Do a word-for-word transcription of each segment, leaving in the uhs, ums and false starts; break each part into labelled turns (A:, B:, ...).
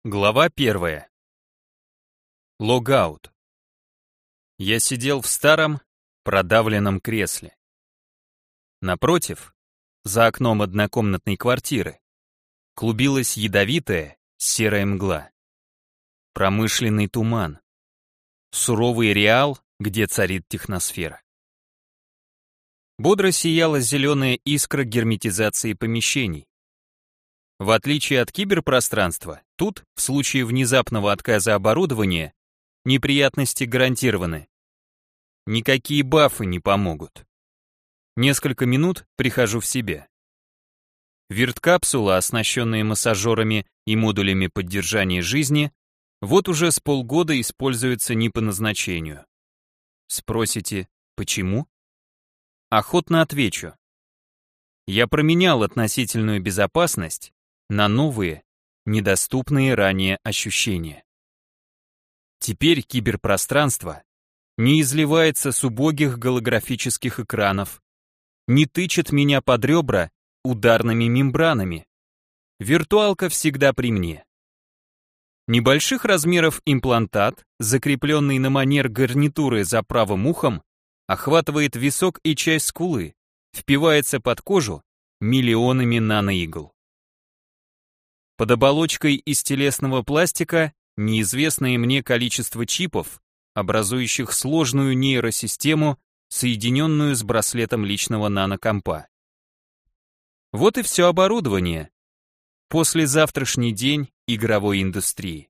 A: Глава первая. Логаут. Я сидел в старом, продавленном кресле. Напротив, за окном однокомнатной квартиры, клубилась ядовитая серая мгла. Промышленный туман. Суровый реал, где царит техносфера. Бодро сияла зеленая искра герметизации помещений. В отличие от киберпространства, тут, в случае внезапного отказа оборудования, неприятности гарантированы. Никакие бафы не помогут. Несколько минут прихожу в себя. Вирткапсула, оснащенная массажерами и модулями поддержания жизни, вот уже с полгода используется не по назначению. Спросите, почему? Охотно отвечу. Я променял относительную безопасность на новые, недоступные ранее ощущения. Теперь киберпространство не изливается с убогих голографических экранов, не тычет меня под ребра ударными мембранами. Виртуалка всегда при мне. Небольших размеров имплантат, закрепленный на манер гарнитуры за правым ухом, охватывает висок и часть скулы, впивается под кожу миллионами наноигл. Под оболочкой из телесного пластика неизвестное мне количество чипов, образующих сложную нейросистему, соединенную с браслетом личного нанокомпа. Вот и все оборудование. Послезавтрашний день игровой индустрии.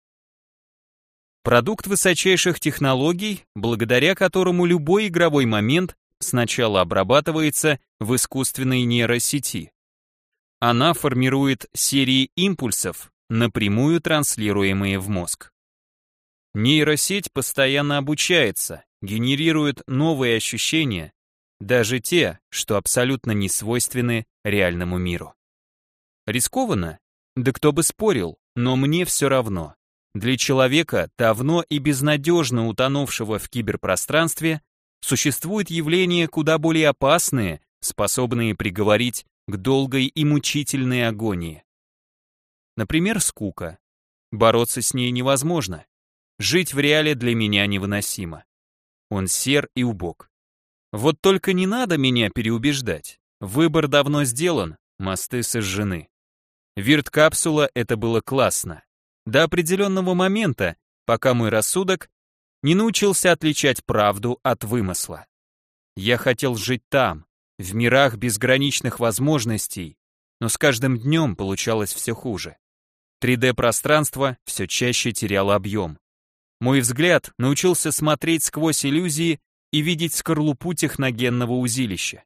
A: Продукт высочайших технологий, благодаря которому любой игровой момент сначала обрабатывается в искусственной нейросети. Она формирует серии импульсов, напрямую транслируемые в мозг. Нейросеть постоянно обучается, генерирует новые ощущения, даже те, что абсолютно не свойственны реальному миру. Рискованно? Да кто бы спорил, но мне все равно. Для человека, давно и безнадежно утонувшего в киберпространстве, существуют явления куда более опасные, способные приговорить к долгой и мучительной агонии. Например, скука. Бороться с ней невозможно. Жить в реале для меня невыносимо. Он сер и убог. Вот только не надо меня переубеждать. Выбор давно сделан, мосты сожжены. Вирткапсула — это было классно. До определенного момента, пока мой рассудок не научился отличать правду от вымысла. Я хотел жить там, в мирах безграничных возможностей, но с каждым днем получалось все хуже. три дэ-пространство все чаще теряло объем. Мой взгляд научился смотреть сквозь иллюзии и видеть скорлупу техногенного узилища.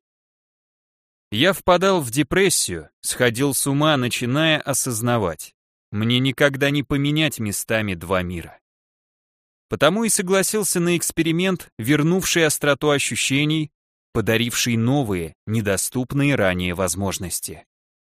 A: Я впадал в депрессию, сходил с ума, начиная осознавать. Мне никогда не поменять местами два мира. Потому и согласился на эксперимент, вернувший остроту ощущений, подаривший новые, недоступные ранее возможности.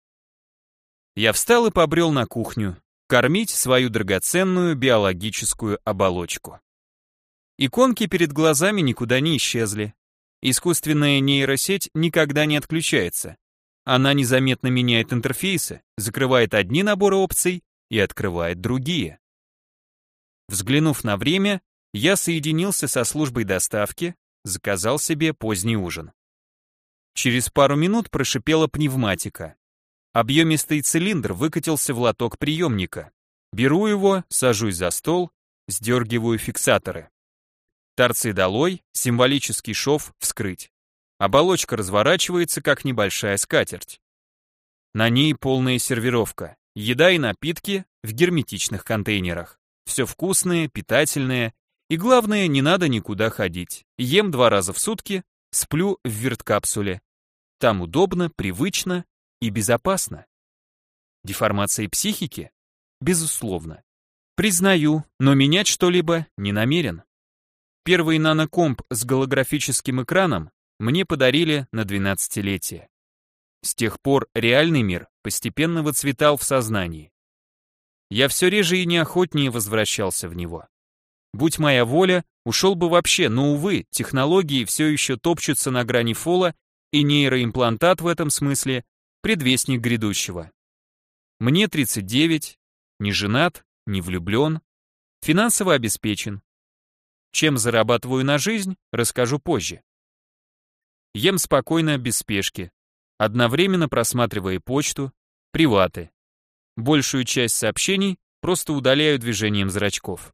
A: Я встал и побрел на кухню, кормить свою драгоценную биологическую оболочку. Иконки перед глазами никуда не исчезли. Искусственная нейросеть никогда не отключается. Она незаметно меняет интерфейсы, закрывает одни наборы опций и открывает другие. Взглянув на время, я соединился со службой доставки, заказал себе поздний ужин. Через пару минут прошипела пневматика. Объемистый цилиндр выкатился в лоток приемника. Беру его, сажусь за стол, сдергиваю фиксаторы. Торцы долой, символический шов вскрыть. Оболочка разворачивается, как небольшая скатерть. На ней полная сервировка. Еда и напитки в герметичных контейнерах. Все вкусное, питательное. И главное, не надо никуда ходить. Ем два раза в сутки, сплю в вирткапсуле. Там удобно, привычно и безопасно. Деформация психики? Безусловно. Признаю, но менять что-либо не намерен. Первый нанокомп с голографическим экраном мне подарили на двенадцатилетие. С тех пор реальный мир постепенно выцветал в сознании. Я все реже и неохотнее возвращался в него. Будь моя воля, ушел бы вообще, но, увы, технологии все еще топчутся на грани фола, и нейроимплантат в этом смысле — предвестник грядущего. Мне тридцать девять, не женат, не влюблен, финансово обеспечен. Чем зарабатываю на жизнь, расскажу позже. Ем спокойно, без спешки, одновременно просматривая почту, приваты. Большую часть сообщений просто удаляю движением зрачков.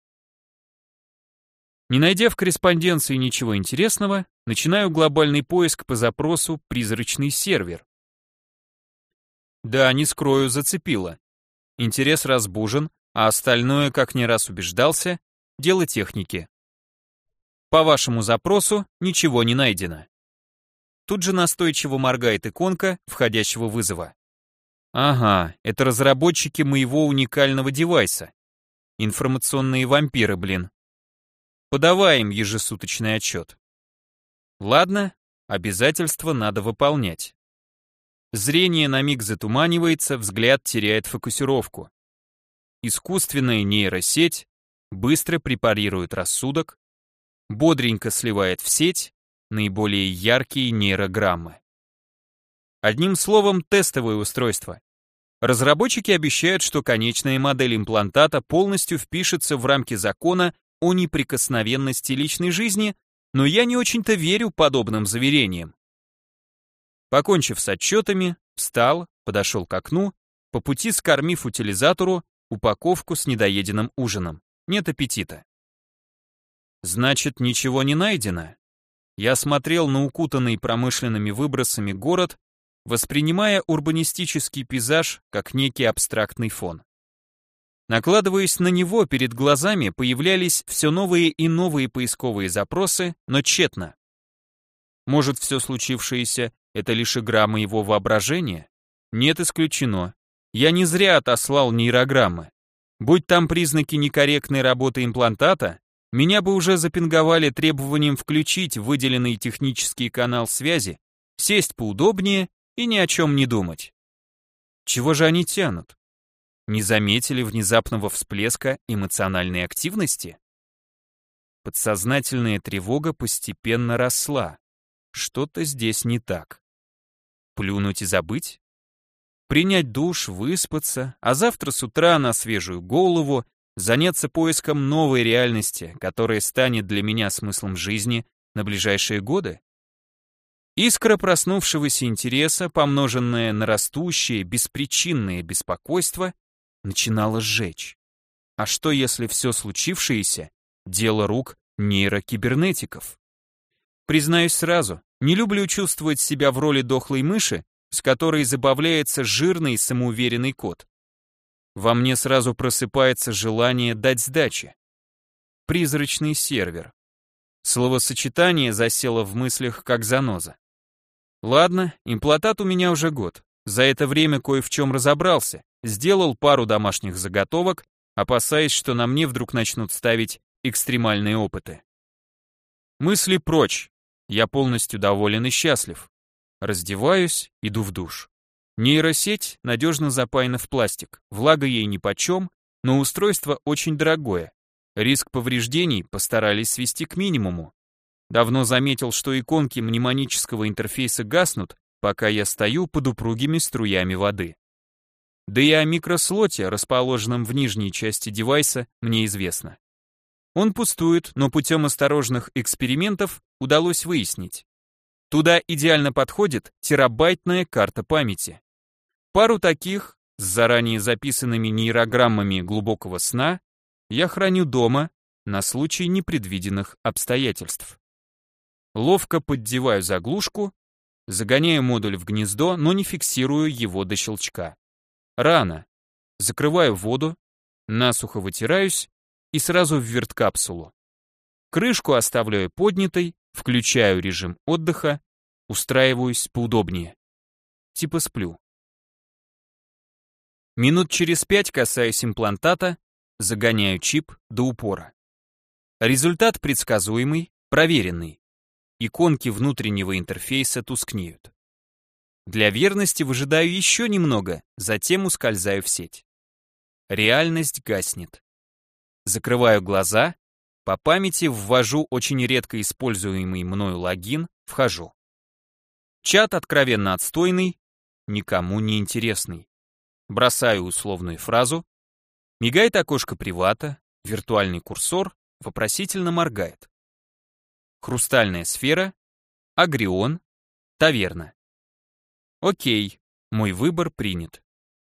A: Не найдя в корреспонденции ничего интересного, начинаю глобальный поиск по запросу «призрачный сервер». Да, не скрою, зацепило. Интерес разбужен, а остальное, как не раз убеждался, дело техники. По вашему запросу ничего не найдено. Тут же настойчиво моргает иконка входящего вызова. Ага, это разработчики моего уникального девайса. Информационные вампиры, блин. Подавай им ежесуточный отчет. Ладно, обязательства надо выполнять. Зрение на миг затуманивается, взгляд теряет фокусировку. Искусственная нейросеть быстро препарирует рассудок, бодренько сливает в сеть наиболее яркие нейрограммы. Одним словом, тестовое устройство. Разработчики обещают, что конечная модель имплантата полностью впишется в рамки закона о неприкосновенности личной жизни, но я не очень-то верю подобным заверениям. Покончив с отчетами, встал, подошел к окну, по пути скормив утилизатору упаковку с недоеденным ужином. Нет аппетита. Значит, ничего не найдено. Я смотрел на укутанный промышленными выбросами город, воспринимая урбанистический пейзаж как некий абстрактный фон. Накладываясь на него, перед глазами появлялись все новые и новые поисковые запросы, но тщетно. Может, все случившееся — это лишь игра моего воображения? Нет, исключено. Я не зря отослал нейрограммы. Будь там признаки некорректной работы имплантата, меня бы уже запинговали требованием включить выделенный технический канал связи, сесть поудобнее и ни о чем не думать. Чего же они тянут? Не заметили внезапного всплеска эмоциональной активности? Подсознательная тревога постепенно росла. Что-то здесь не так. Плюнуть и забыть? Принять душ, выспаться, а завтра с утра на свежую голову заняться поиском новой реальности, которая станет для меня смыслом жизни на ближайшие годы? Искра проснувшегося интереса, помноженная на растущее беспричинное беспокойство, начинала сжечь. А что, если все случившееся — дело рук нейрокибернетиков? Признаюсь сразу, не люблю чувствовать себя в роли дохлой мыши, с которой забавляется жирный самоуверенный кот. Во мне сразу просыпается желание дать сдачи. Призрачный сервер. Словосочетание засело в мыслях как заноза. Ладно, имплантат у меня уже год. За это время кое в чем разобрался, сделал пару домашних заготовок, опасаясь, что на мне вдруг начнут ставить экстремальные опыты. Мысли прочь. Я полностью доволен и счастлив. Раздеваюсь, иду в душ. Нейросеть надежно запаяна в пластик, влага ей нипочем, но устройство очень дорогое. Риск повреждений постарались свести к минимуму. Давно заметил, что иконки мнемонического интерфейса гаснут, пока я стою под упругими струями воды. Да и о микрослоте, расположенном в нижней части девайса, мне известно. Он пустует, но путем осторожных экспериментов удалось выяснить. Туда идеально подходит терабайтная карта памяти. Пару таких, с заранее записанными нейрограммами глубокого сна, я храню дома на случай непредвиденных обстоятельств. Ловко поддеваю заглушку, загоняю модуль в гнездо, но не фиксирую его до щелчка. Рано. Закрываю воду, насухо вытираюсь и сразу в верткапсулу. Крышку оставляю поднятой, включаю режим отдыха, устраиваюсь поудобнее. Типа сплю. Минут через пять касаюсь имплантата, загоняю чип до упора. Результат предсказуемый, проверенный. Иконки внутреннего интерфейса тускнеют. Для верности выжидаю еще немного, затем ускользаю в сеть. Реальность гаснет. Закрываю глаза, по памяти ввожу очень редко используемый мною логин, вхожу. Чат откровенно отстойный, никому не интересный. Бросаю условную фразу, Мигает окошко привата, виртуальный курсор вопросительно моргает. Хрустальная сфера, Агрион, таверна. Окей, мой выбор принят.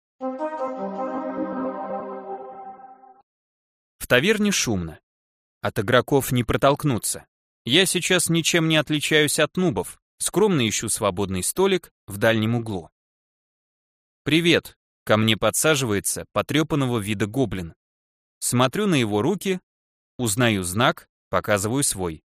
A: В таверне шумно. От игроков не протолкнуться. Я сейчас ничем не отличаюсь от нубов, скромно ищу свободный столик в дальнем углу. «Привет», — ко мне подсаживается потрепанного вида гоблин. Смотрю на его руки, узнаю знак, показываю свой.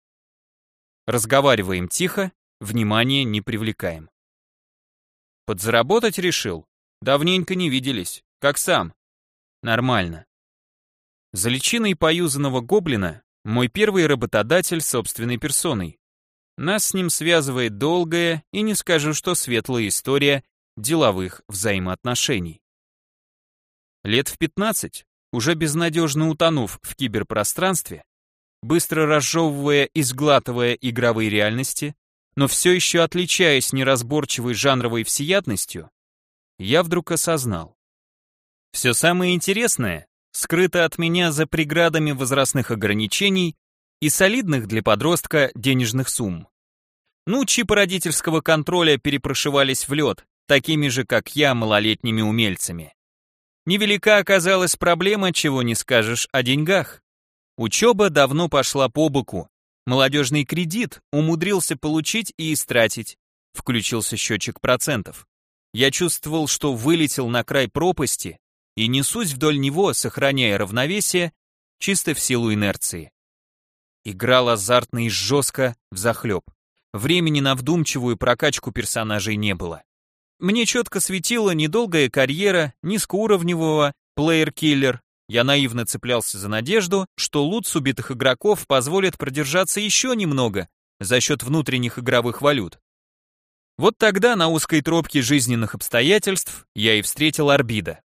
A: Разговариваем тихо, внимание не привлекаем. Подзаработать решил? Давненько не виделись. Как сам? Нормально. За личиной поюзанного гоблина мой первый работодатель собственной персоной. Нас с ним связывает долгая и не скажу, что светлая история деловых взаимоотношений. Лет в пятнадцать, уже безнадежно утонув в киберпространстве, быстро разжевывая и сглатывая игровые реальности, но все еще отличаясь неразборчивой жанровой всеядностью, я вдруг осознал. Все самое интересное скрыто от меня за преградами возрастных ограничений и солидных для подростка денежных сумм. Ну, чипы родительского контроля перепрошивались в лед, такими же, как я, малолетними умельцами. Невелика оказалась проблема, чего не скажешь о деньгах. Учеба давно пошла по боку. Молодежный кредит умудрился получить и истратить. Включился счетчик процентов. Я чувствовал, что вылетел на край пропасти и несусь вдоль него, сохраняя равновесие, чисто в силу инерции. Играл азартно и жестко, взахлеб. Времени на вдумчивую прокачку персонажей не было. Мне четко светила недолгая карьера низкоуровневого плеер-киллер. Я наивно цеплялся за надежду, что лут с убитых игроков позволит продержаться еще немного за счет внутренних игровых валют. Вот тогда на узкой тропке жизненных обстоятельств я и встретил Арбида.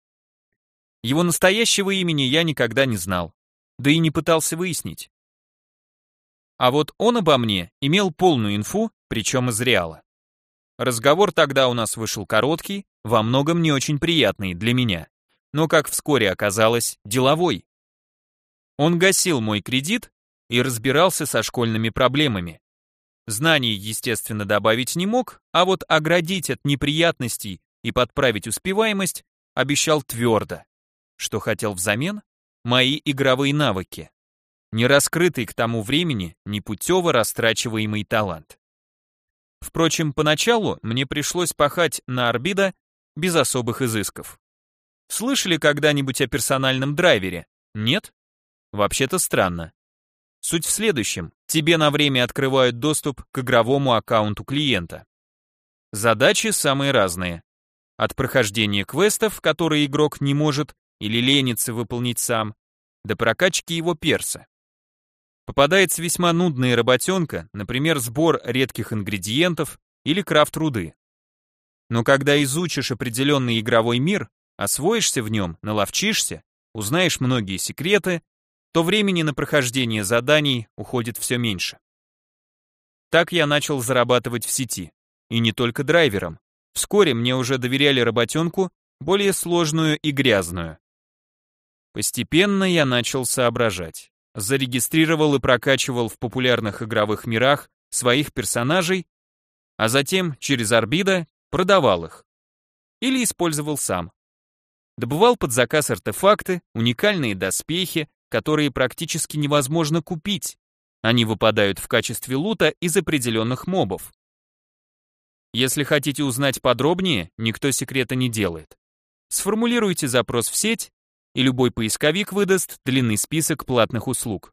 A: Его настоящего имени я никогда не знал, да и не пытался выяснить. А вот он обо мне имел полную инфу, причем из реала. Разговор тогда у нас вышел короткий, во многом не очень приятный для меня, но, как вскоре оказалось, деловой. Он гасил мой кредит и разбирался со школьными проблемами. Знаний, естественно, добавить не мог, а вот оградить от неприятностей и подправить успеваемость обещал твердо. Что хотел взамен? Мои игровые навыки. Нераскрытый к тому времени, непутево растрачиваемый талант. Впрочем, поначалу мне пришлось пахать на Арбида без особых изысков. Слышали когда-нибудь о персональном драйвере? Нет? Вообще-то странно. Суть в следующем. Тебе на время открывают доступ к игровому аккаунту клиента. Задачи самые разные. От прохождения квестов, которые игрок не может или ленится выполнить сам, до прокачки его перса. Попадается весьма нудная работенка, например, сбор редких ингредиентов или крафт руды. Но когда изучишь определенный игровой мир, освоишься в нем, наловчишься, узнаешь многие секреты, то времени на прохождение заданий уходит все меньше. Так я начал зарабатывать в сети, и не только драйвером. Вскоре мне уже доверяли работенку, более сложную и грязную. Постепенно я начал соображать. Зарегистрировал и прокачивал в популярных игровых мирах своих персонажей, а затем через Арбида продавал их. Или использовал сам. Добывал под заказ артефакты, уникальные доспехи, которые практически невозможно купить. Они выпадают в качестве лута из определенных мобов. Если хотите узнать подробнее, никто секрета не делает. Сформулируйте запрос в сеть, и любой поисковик выдаст длинный список платных услуг.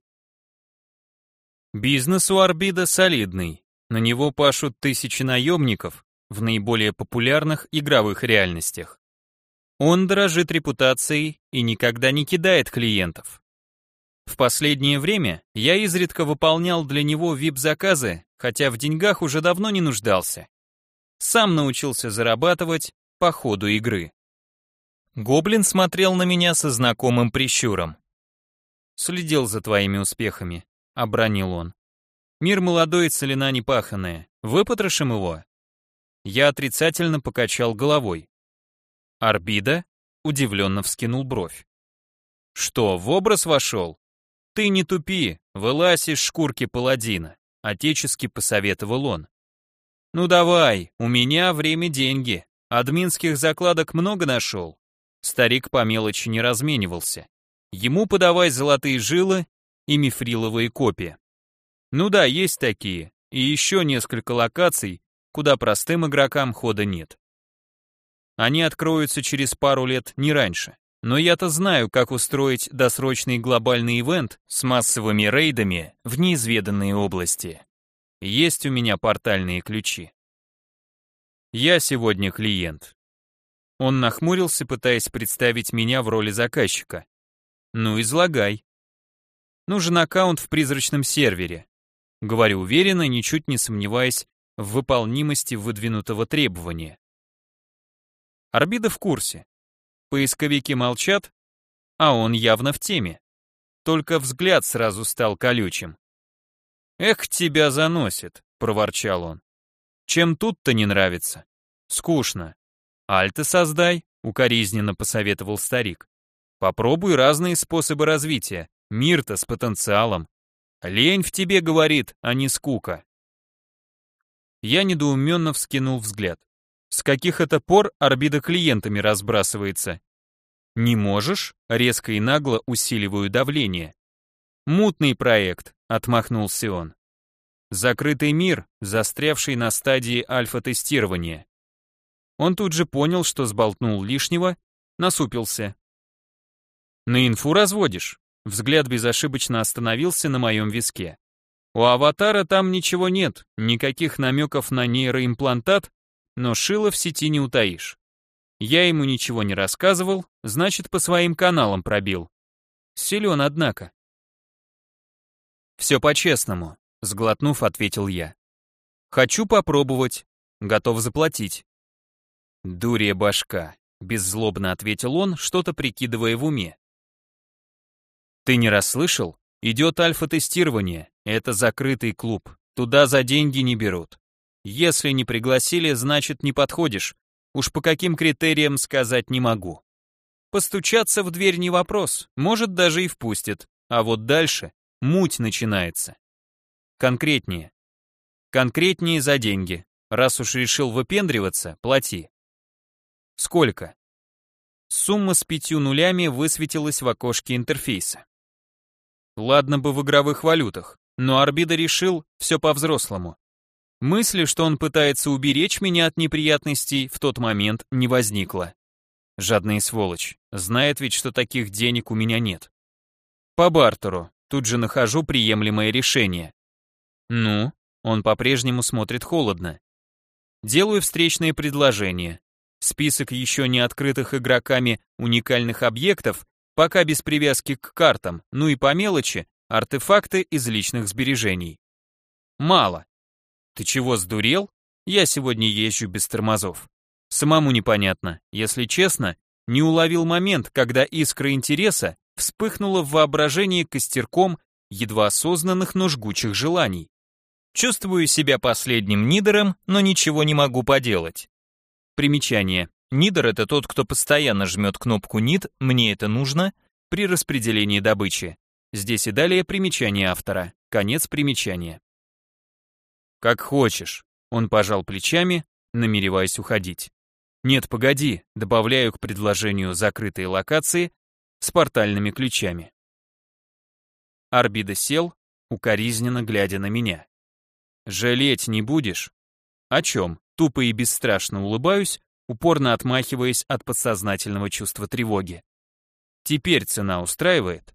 A: Бизнес у Арбида солидный. На него пашут тысячи наемников в наиболее популярных игровых реальностях. Он дорожит репутацией и никогда не кидает клиентов. В последнее время я изредка выполнял для него ви ай пи-заказы, хотя в деньгах уже давно не нуждался. Сам научился зарабатывать по ходу игры. Гоблин смотрел на меня со знакомым прищуром. «Следил за твоими успехами», — обронил он. «Мир молодой, целина непаханная. Выпотрошим его?» Я отрицательно покачал головой. «Арбида?» удивленно вскинул бровь. Что, в образ вошел? Ты не тупи, вылазь из шкурки паладина, отечески посоветовал он. Ну давай, у меня время деньги, админских закладок много нашел. Старик по мелочи не разменивался. Ему подавай золотые жилы и мифриловые копии. Ну да, есть такие, и еще несколько локаций, куда простым игрокам хода нет. Они откроются через пару лет, не раньше. Но я-то знаю, как устроить досрочный глобальный ивент с массовыми рейдами в неизведанные области. Есть у меня портальные ключи. Я сегодня клиент. Он нахмурился, пытаясь представить меня в роли заказчика. Ну, излагай. Нужен аккаунт в призрачном сервере. Говорю уверенно, ничуть не сомневаясь в выполнимости выдвинутого требования. Орбида в курсе. Поисковики молчат, а он явно в теме. Только взгляд сразу стал колючим. «Эх, тебя заносит», — проворчал он. «Чем тут-то не нравится? Скучно. Альты создай», — укоризненно посоветовал старик. «Попробуй разные способы развития. Мир-то с потенциалом. Лень в тебе, говорит, а не скука». Я недоуменно вскинул взгляд. С каких это пор орбита клиентами разбрасывается? Не можешь? Резко и нагло усиливаю давление. Мутный проект, отмахнулся он. Закрытый мир, застрявший на стадии альфа-тестирования. Он тут же понял, что сболтнул лишнего, насупился. На инфу разводишь? Взгляд безошибочно остановился на моем виске. У аватара там ничего нет, никаких намеков на нейроимплантат, но шило в сети не утаишь. Я ему ничего не рассказывал, значит, по своим каналам пробил. Силен, однако. Все по-честному, сглотнув, ответил я. Хочу попробовать, готов заплатить. Дурья башка, беззлобно ответил он, что-то прикидывая в уме. Ты не расслышал? Идет альфа-тестирование, это закрытый клуб, туда за деньги не берут. Если не пригласили, значит не подходишь. Уж по каким критериям сказать не могу. Постучаться в дверь не вопрос, может даже и впустят. А вот дальше муть начинается. Конкретнее. Конкретнее за деньги. Раз уж решил выпендриваться, плати. Сколько? Сумма с пятью нулями высветилась в окошке интерфейса. Ладно бы в игровых валютах, но Орбида решил все по-взрослому. Мысли, что он пытается уберечь меня от неприятностей, в тот момент не возникло. Жадный сволочь, знает ведь, что таких денег у меня нет. По бартеру, тут же нахожу приемлемое решение. Ну, он по-прежнему смотрит холодно. Делаю встречное предложение. Список еще не открытых игроками уникальных объектов, пока без привязки к картам, ну и по мелочи, артефакты из личных сбережений. Мало. Ты чего, сдурел? Я сегодня езжу без тормозов. Самому непонятно, если честно, не уловил момент, когда искра интереса вспыхнула в воображении костерком едва осознанных, но жгучих желаний. Чувствую себя последним нидером, но ничего не могу поделать. Примечание. Нидер — это тот, кто постоянно жмет кнопку «Нид», «Мне это нужно» при распределении добычи. Здесь и далее примечание автора. Конец примечания. «Как хочешь», — он пожал плечами, намереваясь уходить. «Нет, погоди», — добавляю к предложению закрытые локации с портальными ключами. Орбида сел, укоризненно глядя на меня. «Жалеть не будешь?» «О чем?» Тупо и бесстрашно улыбаюсь, упорно отмахиваясь от подсознательного чувства тревоги. «Теперь цена устраивает?»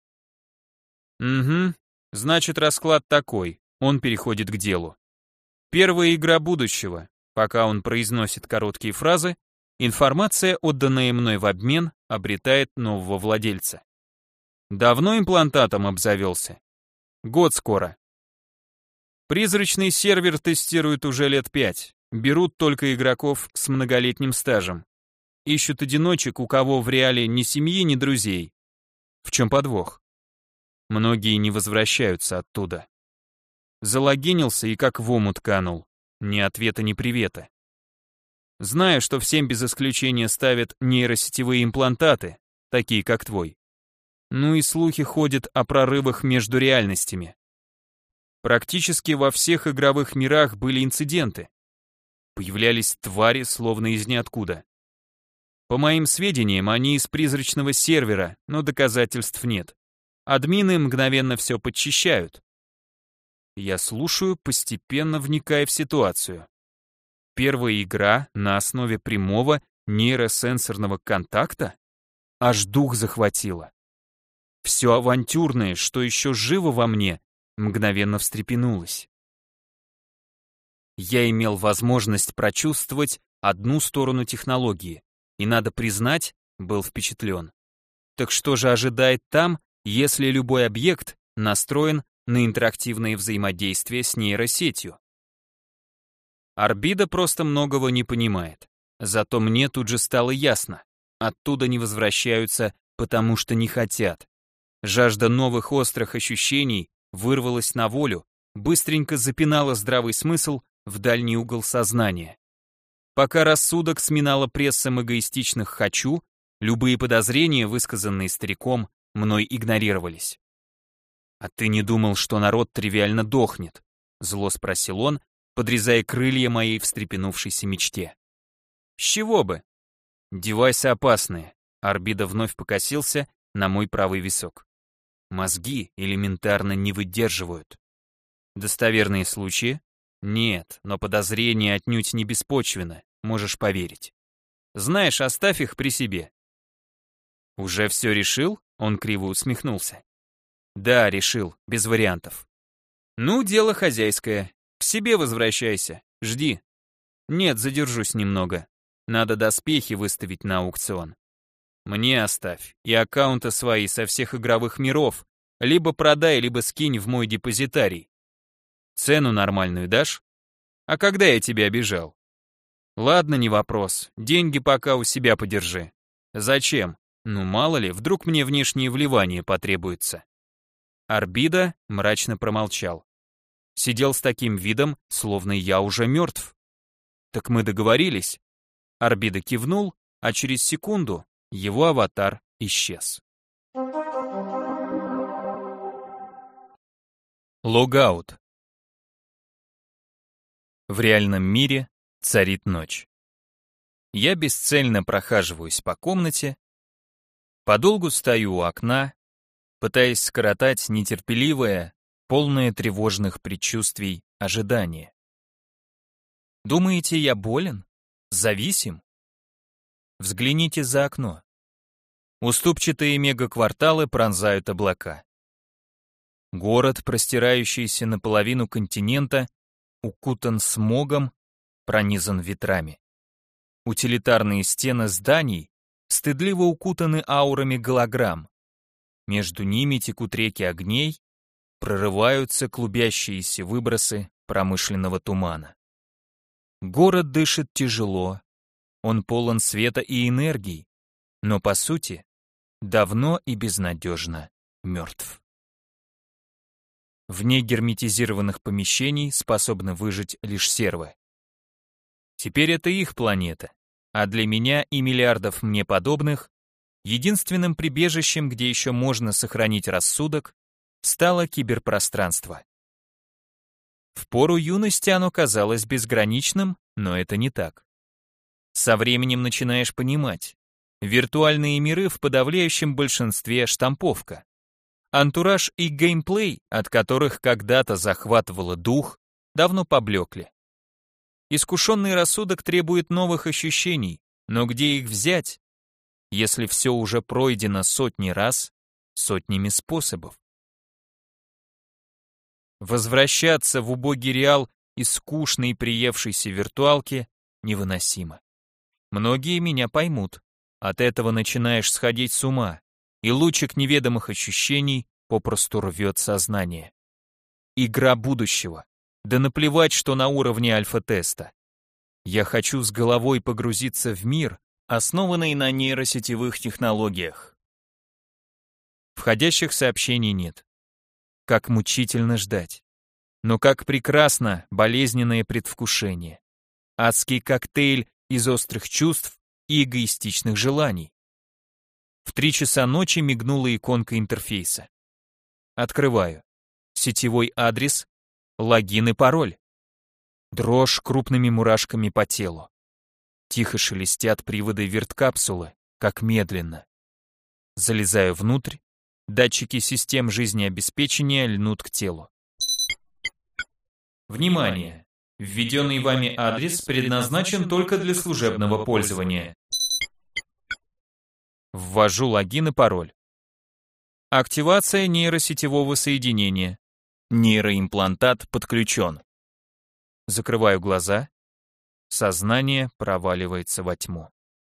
A: «Угу, значит, расклад такой», — он переходит к делу. Первая игра будущего. Пока он произносит короткие фразы, информация, отданная мной в обмен, обретает нового владельца. Давно имплантатом обзавелся? Год скоро. Призрачный сервер тестируют уже лет пять. Берут только игроков с многолетним стажем. Ищут одиночек, у кого в реале ни семьи, ни друзей. В чем подвох? Многие не возвращаются оттуда. Залогинился и как в омут канул. Ни ответа, ни привета. Знаю, что всем без исключения ставят нейросетевые имплантаты, такие как твой. Ну и слухи ходят о прорывах между реальностями. Практически во всех игровых мирах были инциденты. Появлялись твари, словно из ниоткуда. По моим сведениям, они из призрачного сервера, но доказательств нет. Админы мгновенно все подчищают. Я слушаю, постепенно вникая в ситуацию. Первая игра на основе прямого нейросенсорного контакта? Аж дух захватило. Все авантюрное, что еще живо во мне, мгновенно встрепенулось. Я имел возможность прочувствовать одну сторону технологии, и, надо признать, был впечатлен. Так что же ожидает там, если любой объект настроен на интерактивное взаимодействие с нейросетью? Орбида просто многого не понимает. Зато мне тут же стало ясно. Оттуда не возвращаются, потому что не хотят. Жажда новых острых ощущений вырвалась на волю, быстренько запинала здравый смысл в дальний угол сознания. Пока рассудок сминала прессом эгоистичных «хочу», любые подозрения, высказанные стариком, мной игнорировались. «А ты не думал, что народ тривиально дохнет?» — зло спросил он, подрезая крылья моей встрепенувшейся мечте. «С чего бы?» «Девайсы опасные», — Орбида вновь покосился на мой правый висок. «Мозги элементарно не выдерживают». «Достоверные случаи?» «Нет, но подозрения отнюдь не беспочвенно, можешь поверить. Знаешь, оставь их при себе». «Уже все решил?» — он криво усмехнулся. «Да, решил, без вариантов». «Ну, дело хозяйское. К себе возвращайся, жди». «Нет, задержусь немного. Надо доспехи выставить на аукцион». «Мне оставь, и аккаунты свои со всех игровых миров, либо продай, либо скинь в мой депозитарий. Цену нормальную дашь? А когда я тебя обижал?» «Ладно, не вопрос, деньги пока у себя подержи». «Зачем? Ну мало ли, вдруг мне внешнее вливание потребуется». Орбида мрачно промолчал. Сидел с таким видом, словно я уже мертв. «Так мы договорились?» Орбида кивнул, а через секунду его аватар исчез. Логаут. В реальном мире царит ночь. Я бесцельно прохаживаюсь по комнате, подолгу стою у окна, пытаясь скоротать нетерпеливое, полное тревожных предчувствий ожидание. Думаете, я болен? Зависим? Взгляните за окно. Уступчатые мегакварталы пронзают облака. Город, простирающийся наполовину континента, укутан смогом, пронизан ветрами. Утилитарные стены зданий стыдливо укутаны аурами голограмм. Между ними текут реки огней, прорываются клубящиеся выбросы промышленного тумана. Город дышит тяжело, он полон света и энергии, но по сути давно и безнадежно мертв. Вне герметизированных помещений способны выжить лишь сервы. Теперь это их планета, а для меня и миллиардов мне подобных единственным прибежищем, где еще можно сохранить рассудок, стало киберпространство. В пору юности оно казалось безграничным, но это не так. Со временем начинаешь понимать, виртуальные миры в подавляющем большинстве штамповка. Антураж и геймплей, от которых когда-то захватывало дух, давно поблекли. Искушенный рассудок требует новых ощущений, но где их взять, если все уже пройдено сотни раз, сотнями способов? Возвращаться в убогий реал из скучной приевшейся виртуалки невыносимо. Многие меня поймут. От этого начинаешь сходить с ума, и лучик неведомых ощущений попросту рвет сознание. Игра будущего. Да наплевать, что на уровне альфа-теста. Я хочу с головой погрузиться в мир, основанный на нейросетевых технологиях. Входящих сообщений нет. Как мучительно ждать. Но как прекрасно болезненное предвкушение. Адский коктейль из острых чувств и эгоистичных желаний. В три часа ночи мигнула иконка интерфейса. Открываю. Сетевой адрес, логин и пароль. Дрожь крупными мурашками по телу. Тихо шелестят приводы верткапсулы, как медленно. Залезаю внутрь, датчики систем жизнеобеспечения льнут к телу. Внимание! Введенный вами адрес предназначен только для служебного пользования. Ввожу логин и пароль. Активация нейросетевого соединения. Нейроимплантат подключен. Закрываю глаза. Сознание проваливается во тьму.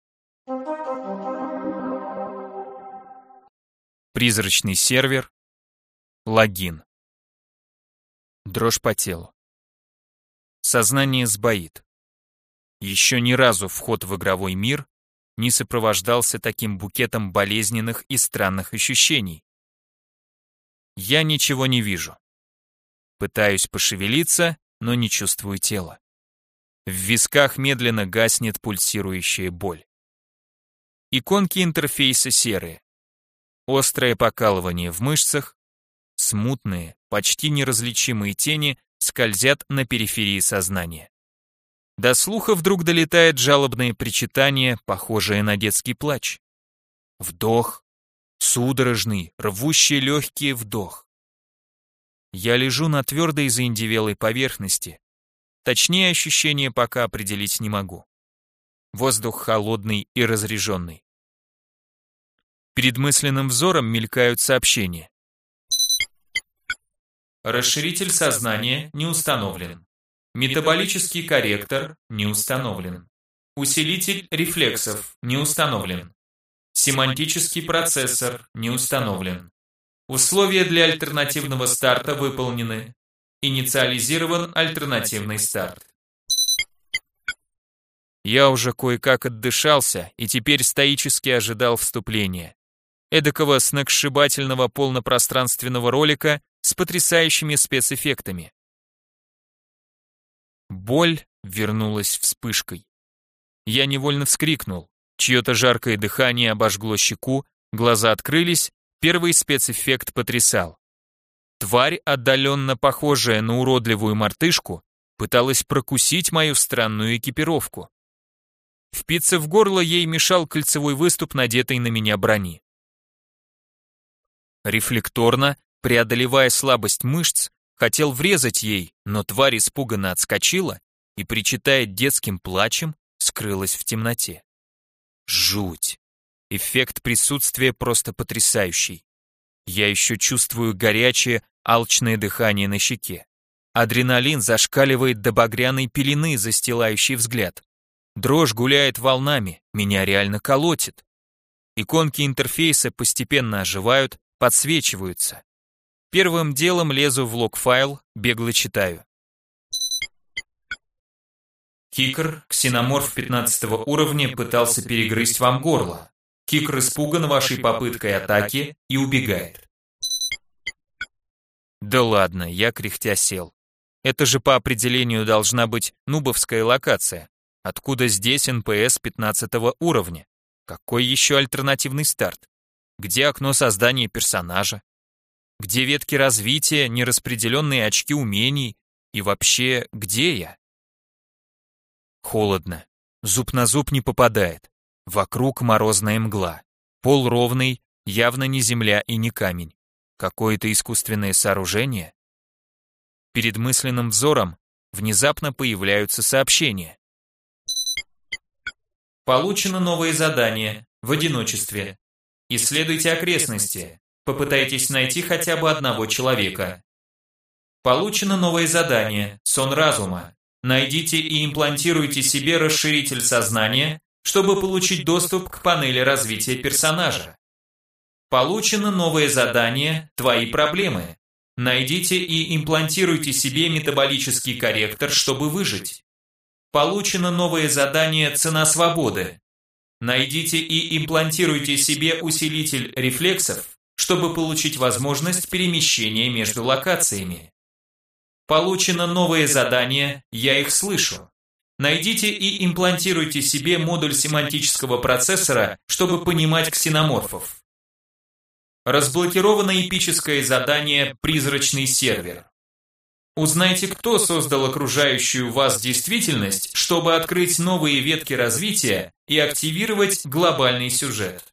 A: Призрачный сервер. Логин. Дрожь по телу. Сознание сбоит. Еще ни разу вход в игровой мир не сопровождался таким букетом болезненных и странных ощущений. Я ничего не вижу. Пытаюсь пошевелиться, но не чувствую тела. В висках медленно гаснет пульсирующая боль. Иконки интерфейса серые. Острое покалывание в мышцах, смутные, почти неразличимые тени скользят на периферии сознания. До слуха вдруг долетает жалобное причитание, похожее на детский плач. Вдох, судорожный, рвущий легкие вдох. Я лежу на твердой заиндевелой поверхности. Точнее ощущение пока определить не могу. Воздух холодный и разреженный. Перед мысленным взором мелькают сообщения. Расширитель сознания не установлен. Метаболический корректор не установлен. Усилитель рефлексов не установлен. Семантический процессор не установлен. Условия для альтернативного старта выполнены. Инициализирован альтернативный старт. Я уже кое-как отдышался и теперь стоически ожидал вступления. Эдакого сногсшибательного полнопространственного ролика с потрясающими спецэффектами. Боль вернулась вспышкой. Я невольно вскрикнул. Чье-то жаркое дыхание обожгло щеку, глаза открылись, первый спецэффект потрясал. Тварь, отдаленно похожая на уродливую мартышку, пыталась прокусить мою странную экипировку. Впиться в горло ей мешал кольцевой выступ, надетый на меня брони. Рефлекторно, преодолевая слабость мышц, хотел врезать ей, но тварь испуганно отскочила и, причитая детским плачем, скрылась в темноте. Жуть! Эффект присутствия просто потрясающий. Я еще чувствую горячее, алчное дыхание на щеке. Адреналин зашкаливает до багряной пелены, застилающей взгляд. Дрожь гуляет волнами, меня реально колотит. Иконки интерфейса постепенно оживают, подсвечиваются. Первым делом лезу в лог-файл, бегло читаю. Кикр, ксеноморф пятнадцатого уровня, пытался перегрызть вам горло. Кикр испуган вашей попыткой атаки и убегает. Да ладно, я кряхтя сел. Это же по определению должна быть нубовская локация. Откуда здесь эн пэ эс пятнадцатого уровня? Какой еще альтернативный старт? Где окно создания персонажа? Где ветки развития, нераспределенные очки умений? И вообще, где я? Холодно. Зуб на зуб не попадает. Вокруг морозная мгла. Пол ровный, явно не земля и не камень. Какое-то искусственное сооружение? Перед мысленным взором внезапно появляются сообщения. Получено новое задание в одиночестве. Исследуйте окрестности. Попытайтесь найти хотя бы одного человека. Получено новое задание «Сон разума». Найдите и имплантируйте себе расширитель сознания, чтобы получить доступ к панели развития персонажа. Получено новое задание «Твои проблемы». Найдите и имплантируйте себе метаболический корректор, чтобы выжить. Получено новое задание «Цена свободы». Найдите и имплантируйте себе усилитель рефлексов, чтобы получить возможность перемещения между локациями. Получено новое задание «Я их слышу».
B: Найдите и имплантируйте себе модуль семантического процессора, чтобы понимать ксеноморфов. Разблокировано эпическое задание «Призрачный сервер». Узнайте, кто создал окружающую вас действительность, чтобы открыть новые ветки развития и активировать глобальный сюжет.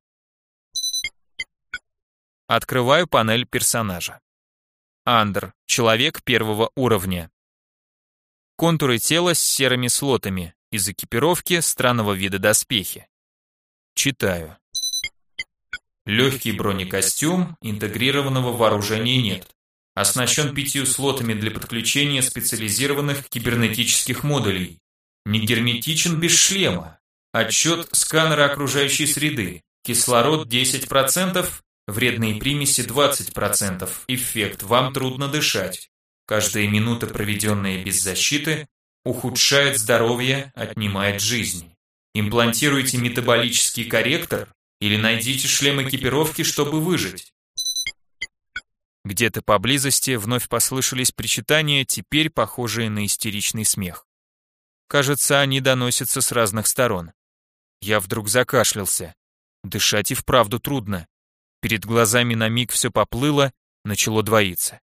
A: Открываю панель персонажа. Андер, человек первого уровня. Контуры тела с серыми слотами, из экипировки странного вида доспехи. Читаю.
B: Легкий бронекостюм, интегрированного вооружения нет. Оснащен пятью слотами для подключения специализированных кибернетических модулей. Не герметичен без шлема. Отчет сканера окружающей среды. Кислород десять процентов, вредные примеси двадцать процентов. Эффект: вам трудно дышать. Каждая минута, проведенная без защиты, ухудшает здоровье, отнимает жизнь. Имплантируйте метаболический корректор или найдите шлем экипировки, чтобы выжить.
A: Где-то поблизости вновь послышались причитания, теперь похожие на истеричный смех. Кажется, они доносятся с разных сторон. Я вдруг закашлялся. Дышать и вправду трудно. Перед глазами на миг все поплыло, начало двоиться.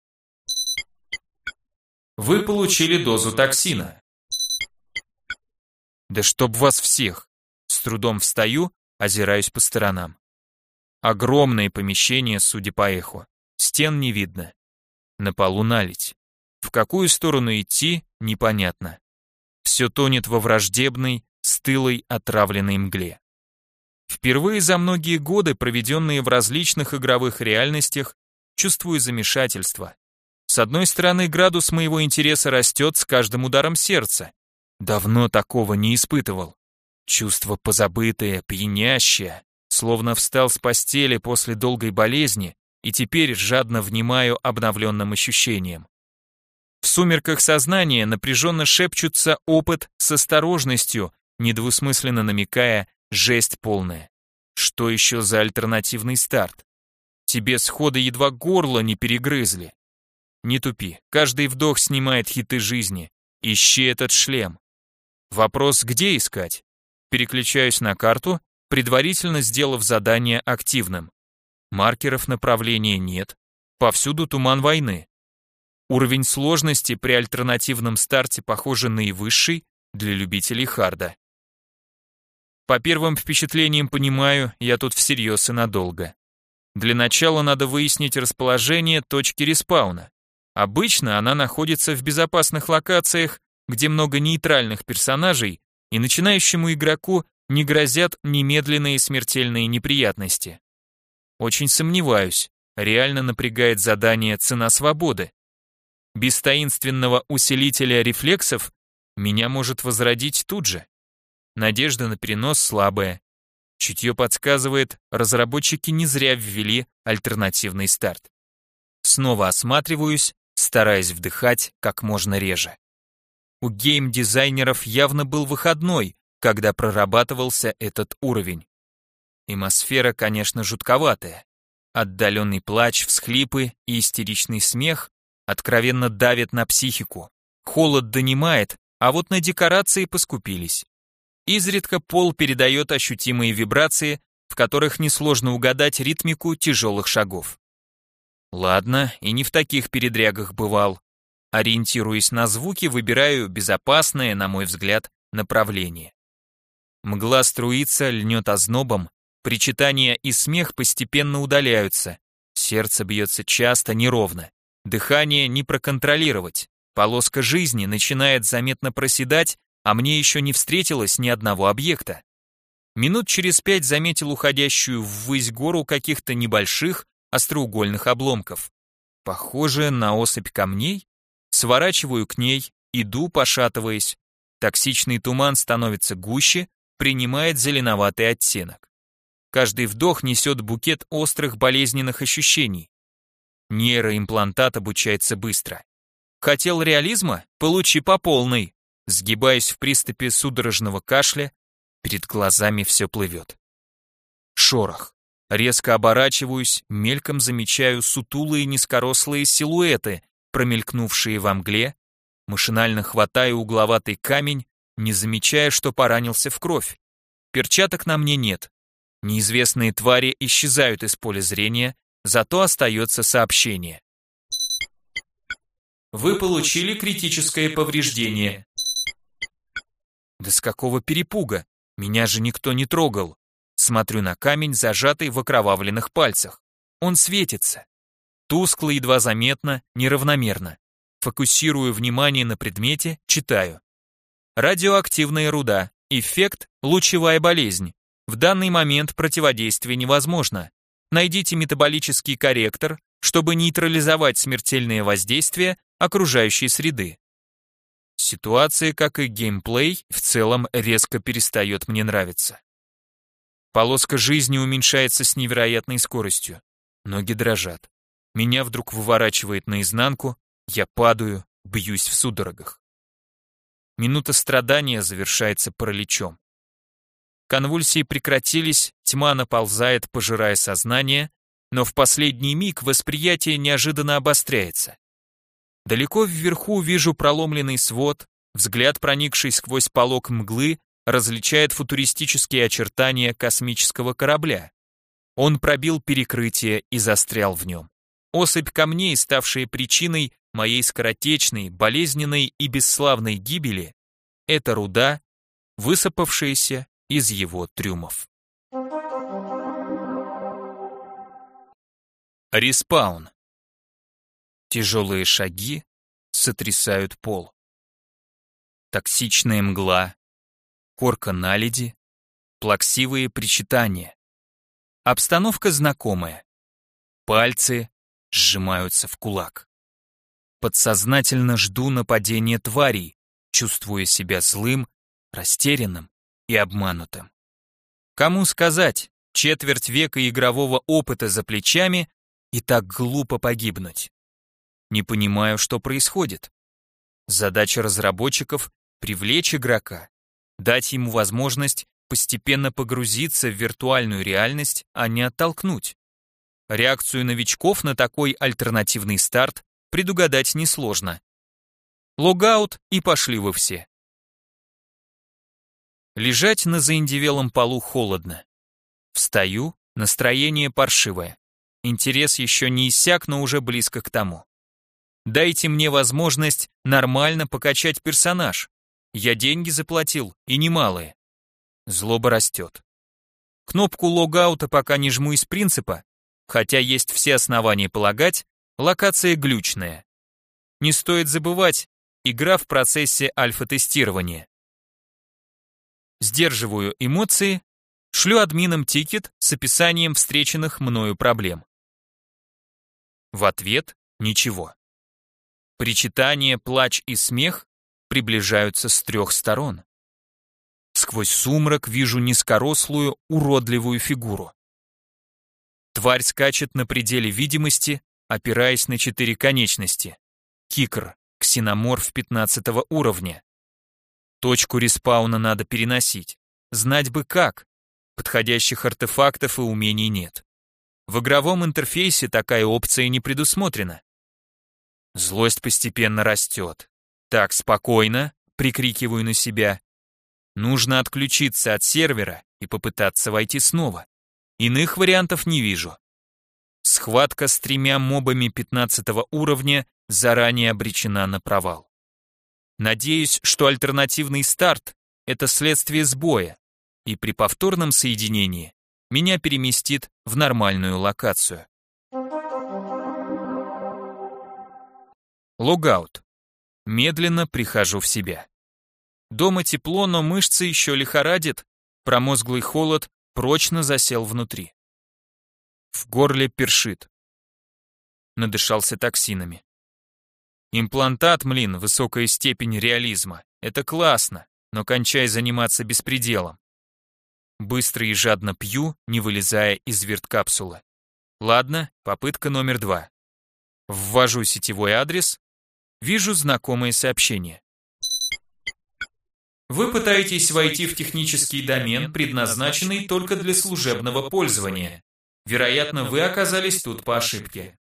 B: Вы получили дозу токсина.
A: Да чтоб вас всех! С трудом встаю, озираюсь по сторонам. Огромное помещение, судя по эху. Стен не видно. На полу наледь. В какую сторону идти, непонятно. Все тонет во враждебной, стылой, отравленной мгле. Впервые за многие годы, проведенные в различных игровых реальностях, чувствую замешательство. С одной стороны, градус моего интереса растет с каждым ударом сердца. Давно такого не испытывал. Чувство позабытое, пьянящее, словно встал с постели после долгой болезни и теперь жадно внимаю обновленным ощущениям. В сумерках сознания напряженно шепчутся опыт с осторожностью, недвусмысленно намекая «жесть полная». Что еще за альтернативный старт? Тебе схода едва горло не перегрызли. Не тупи, каждый вдох снимает хиты жизни. Ищи этот шлем. Вопрос, где искать? Переключаюсь на карту, предварительно сделав задание активным. Маркеров направления нет, повсюду туман войны. Уровень сложности при альтернативном старте, похоже, наивысший для любителей харда. По первым впечатлениям понимаю, я тут всерьез и надолго. Для начала надо выяснить расположение точки респауна. Обычно она находится в безопасных локациях, где много нейтральных персонажей, и начинающему игроку не грозят немедленные смертельные неприятности. Очень сомневаюсь, реально напрягает задание «Цена свободы». Без таинственного усилителя рефлексов меня может возродить тут же. Надежда на перенос слабая. Чутье подсказывает, разработчики не зря ввели альтернативный старт. Снова осматриваюсь, стараясь вдыхать как можно реже. У гейм-дизайнеров явно был выходной, когда прорабатывался этот уровень. Атмосфера, конечно, жутковатая. Отдаленный плач, всхлипы и истеричный смех откровенно давят на психику. Холод донимает, а вот на декорации поскупились. Изредка пол передает ощутимые вибрации, в которых несложно угадать ритмику тяжелых шагов. Ладно, и не в таких передрягах бывал. Ориентируясь на звуки, выбираю безопасное, на мой взгляд, направление. Мгла струится, льнет ознобом, причитания и смех постепенно удаляются, сердце бьется часто, неровно, дыхание не проконтролировать, полоска жизни начинает заметно проседать, а мне еще не встретилось ни одного объекта. Минут через пять заметил уходящую ввысь гору каких-то небольших остроугольных обломков. Похоже на осыпь камней. Сворачиваю к ней, иду, пошатываясь. Токсичный туман становится гуще, принимает зеленоватый оттенок. Каждый вдох несет букет острых болезненных ощущений. Нейроимплантат обучается быстро. Хотел реализма? Получи по полной. Сгибаясь в приступе судорожного кашля, перед глазами все плывет. Шорох. Резко оборачиваюсь, мельком замечаю сутулые низкорослые силуэты, промелькнувшие во мгле, машинально хватаю угловатый камень, не замечая, что поранился в кровь. Перчаток на мне нет. Неизвестные твари исчезают из поля зрения, зато остается сообщение.
B: Вы получили критическое повреждение.
A: Да с какого перепуга? Меня же никто не трогал. Смотрю на камень, зажатый в окровавленных пальцах. Он светится. Тускло, едва заметно, неравномерно. Фокусирую внимание на предмете, читаю. Радиоактивная руда. Эффект – лучевая болезнь. В данный момент противодействие невозможно. Найдите метаболический корректор, чтобы нейтрализовать смертельное воздействие окружающей среды. Ситуация, как и геймплей, в целом резко перестает мне нравиться. Полоска жизни уменьшается с невероятной скоростью. Ноги дрожат. Меня вдруг выворачивает наизнанку, я падаю, бьюсь в судорогах. Минута страдания завершается параличом. Конвульсии прекратились, тьма наползает, пожирая сознание, но в последний миг восприятие неожиданно обостряется. Далеко вверху вижу проломленный свод, взгляд, проникший сквозь полог мглы, различает футуристические очертания космического корабля. Он пробил перекрытие и застрял в нем. Осыпь камней, ставшая причиной моей скоротечной, болезненной и бесславной гибели, это руда, высыпавшаяся из его трюмов. Респаун. Тяжелые шаги сотрясают пол. Токсичная мгла, корка наледи, плаксивые причитания. Обстановка знакомая. Пальцы сжимаются в кулак. Подсознательно жду нападения тварей, чувствуя себя злым, растерянным и обманутым. Кому сказать, четверть века игрового опыта за плечами и так глупо погибнуть? Не понимаю, что происходит. Задача разработчиков — привлечь игрока, дать ему возможность постепенно погрузиться в виртуальную реальность, а не оттолкнуть. Реакцию новичков на такой альтернативный старт предугадать несложно. Логаут и пошли вы все. Лежать на заиндевелом полу холодно. Встаю, настроение паршивое. Интерес еще не иссяк, но уже близко к тому. Дайте мне возможность нормально покачать персонаж. Я деньги заплатил, и немалые. Злоба растет. Кнопку логаута пока не жму из принципа, хотя есть все основания полагать, локация глючная. Не стоит забывать, игра в процессе альфа-тестирования. Сдерживаю эмоции, шлю админам тикет с описанием встреченных мною проблем. В ответ ничего. Причитание, плач и смех приближаются с трех сторон. Сквозь сумрак вижу низкорослую, уродливую фигуру. Тварь скачет на пределе видимости, опираясь на четыре конечности. Кикр, ксеноморф пятнадцатого уровня. Точку респауна надо переносить. Знать бы как. Подходящих артефактов и умений нет. В игровом интерфейсе такая опция не предусмотрена. Злость постепенно растет. Так, спокойно, прикрикиваю на себя. Нужно отключиться от сервера и попытаться войти снова. Иных вариантов не вижу. Схватка с тремя мобами пятнадцатого уровня заранее обречена на провал. Надеюсь, что альтернативный старт — это следствие сбоя, и при повторном соединении меня переместит в нормальную локацию. Логаут. Медленно прихожу в себя. Дома тепло, но мышцы еще лихорадит, промозглый холод прочно засел внутри. В горле першит. Надышался токсинами. Имплантат, млин, высокая степень реализма. Это классно, но кончай заниматься беспределом. Быстро и жадно пью, не вылезая из верткапсулы. Ладно, попытка номер два. Ввожу сетевой адрес. Вижу знакомое сообщение.
B: Вы пытаетесь войти в технический домен, предназначенный только для служебного пользования. Вероятно, вы оказались тут по ошибке.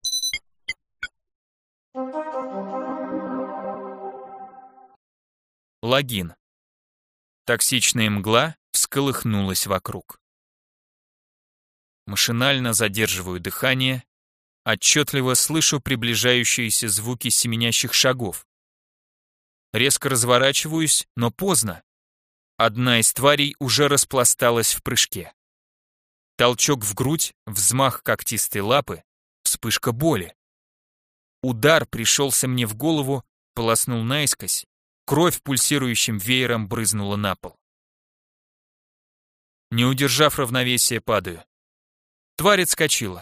A: Логин. Токсичная мгла всколыхнулась вокруг. Машинально задерживаю дыхание, отчетливо слышу приближающиеся звуки семенящих шагов. Резко разворачиваюсь, но поздно. Одна из тварей уже распласталась в прыжке. Толчок в грудь, взмах когтистой лапы, вспышка боли. Удар пришелся мне в голову, полоснул наискось, кровь пульсирующим веером брызнула на пол. Не удержав равновесия, падаю. Тварь отскочила.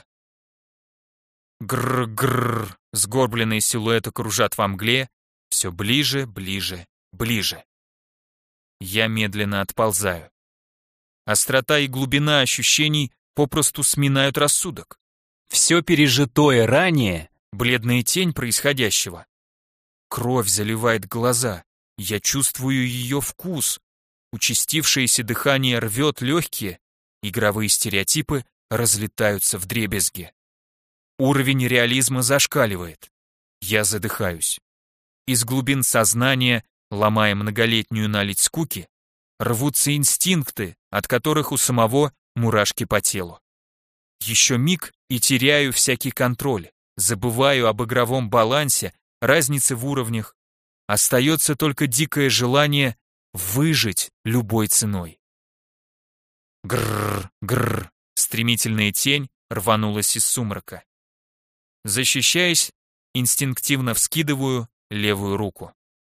A: Грррр, сгорбленные силуэты кружат во мгле, все ближе, ближе, ближе. Я медленно отползаю. Острота и глубина ощущений попросту сминают рассудок. Все пережитое ранее — бледная тень происходящего. Кровь заливает глаза, я чувствую ее вкус. Участившееся дыхание рвет легкие, игровые стереотипы разлетаются вдребезги. Уровень реализма зашкаливает. Я задыхаюсь. Из глубин сознания, ломая многолетнюю наледь скуки, рвутся инстинкты, от которых у самого мурашки по телу. Еще миг и теряю всякий контроль, забываю об игровом балансе, разнице в уровнях. Остается только дикое желание выжить любой ценой. Грррр, грррр, стремительная тень рванулась из сумрака. Защищаясь, инстинктивно вскидываю левую руку.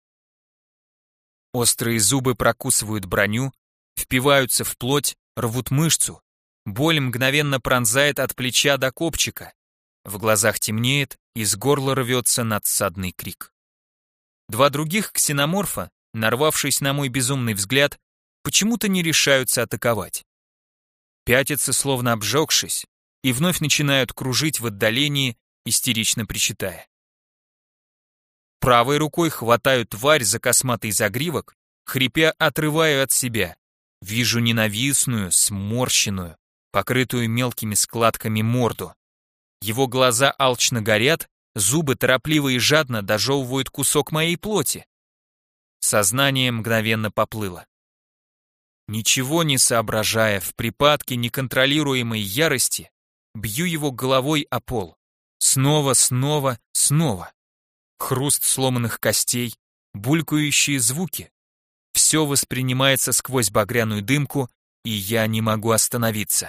A: Острые зубы прокусывают броню, впиваются в плоть, рвут мышцу. Боль мгновенно пронзает от плеча до копчика. В глазах темнеет, из горла рвется надсадный крик. Два других ксеноморфа, нарвавшись на мой безумный взгляд, почему-то не решаются атаковать. Пятятся, словно обжегшись, и вновь начинают кружить в отдалении, истерично причитая. Правой рукой хватаю тварь за косматый загривок, хрипя отрываю от себя. Вижу ненавистную, сморщенную, покрытую мелкими складками морду. Его глаза алчно горят, зубы торопливо и жадно дожевывают кусок моей плоти. Сознание мгновенно поплыло. Ничего не соображая, в припадке неконтролируемой ярости, бью его головой о пол. Снова, снова, снова. Хруст сломанных костей, булькающие звуки. Все воспринимается сквозь багряную дымку, и я не могу остановиться.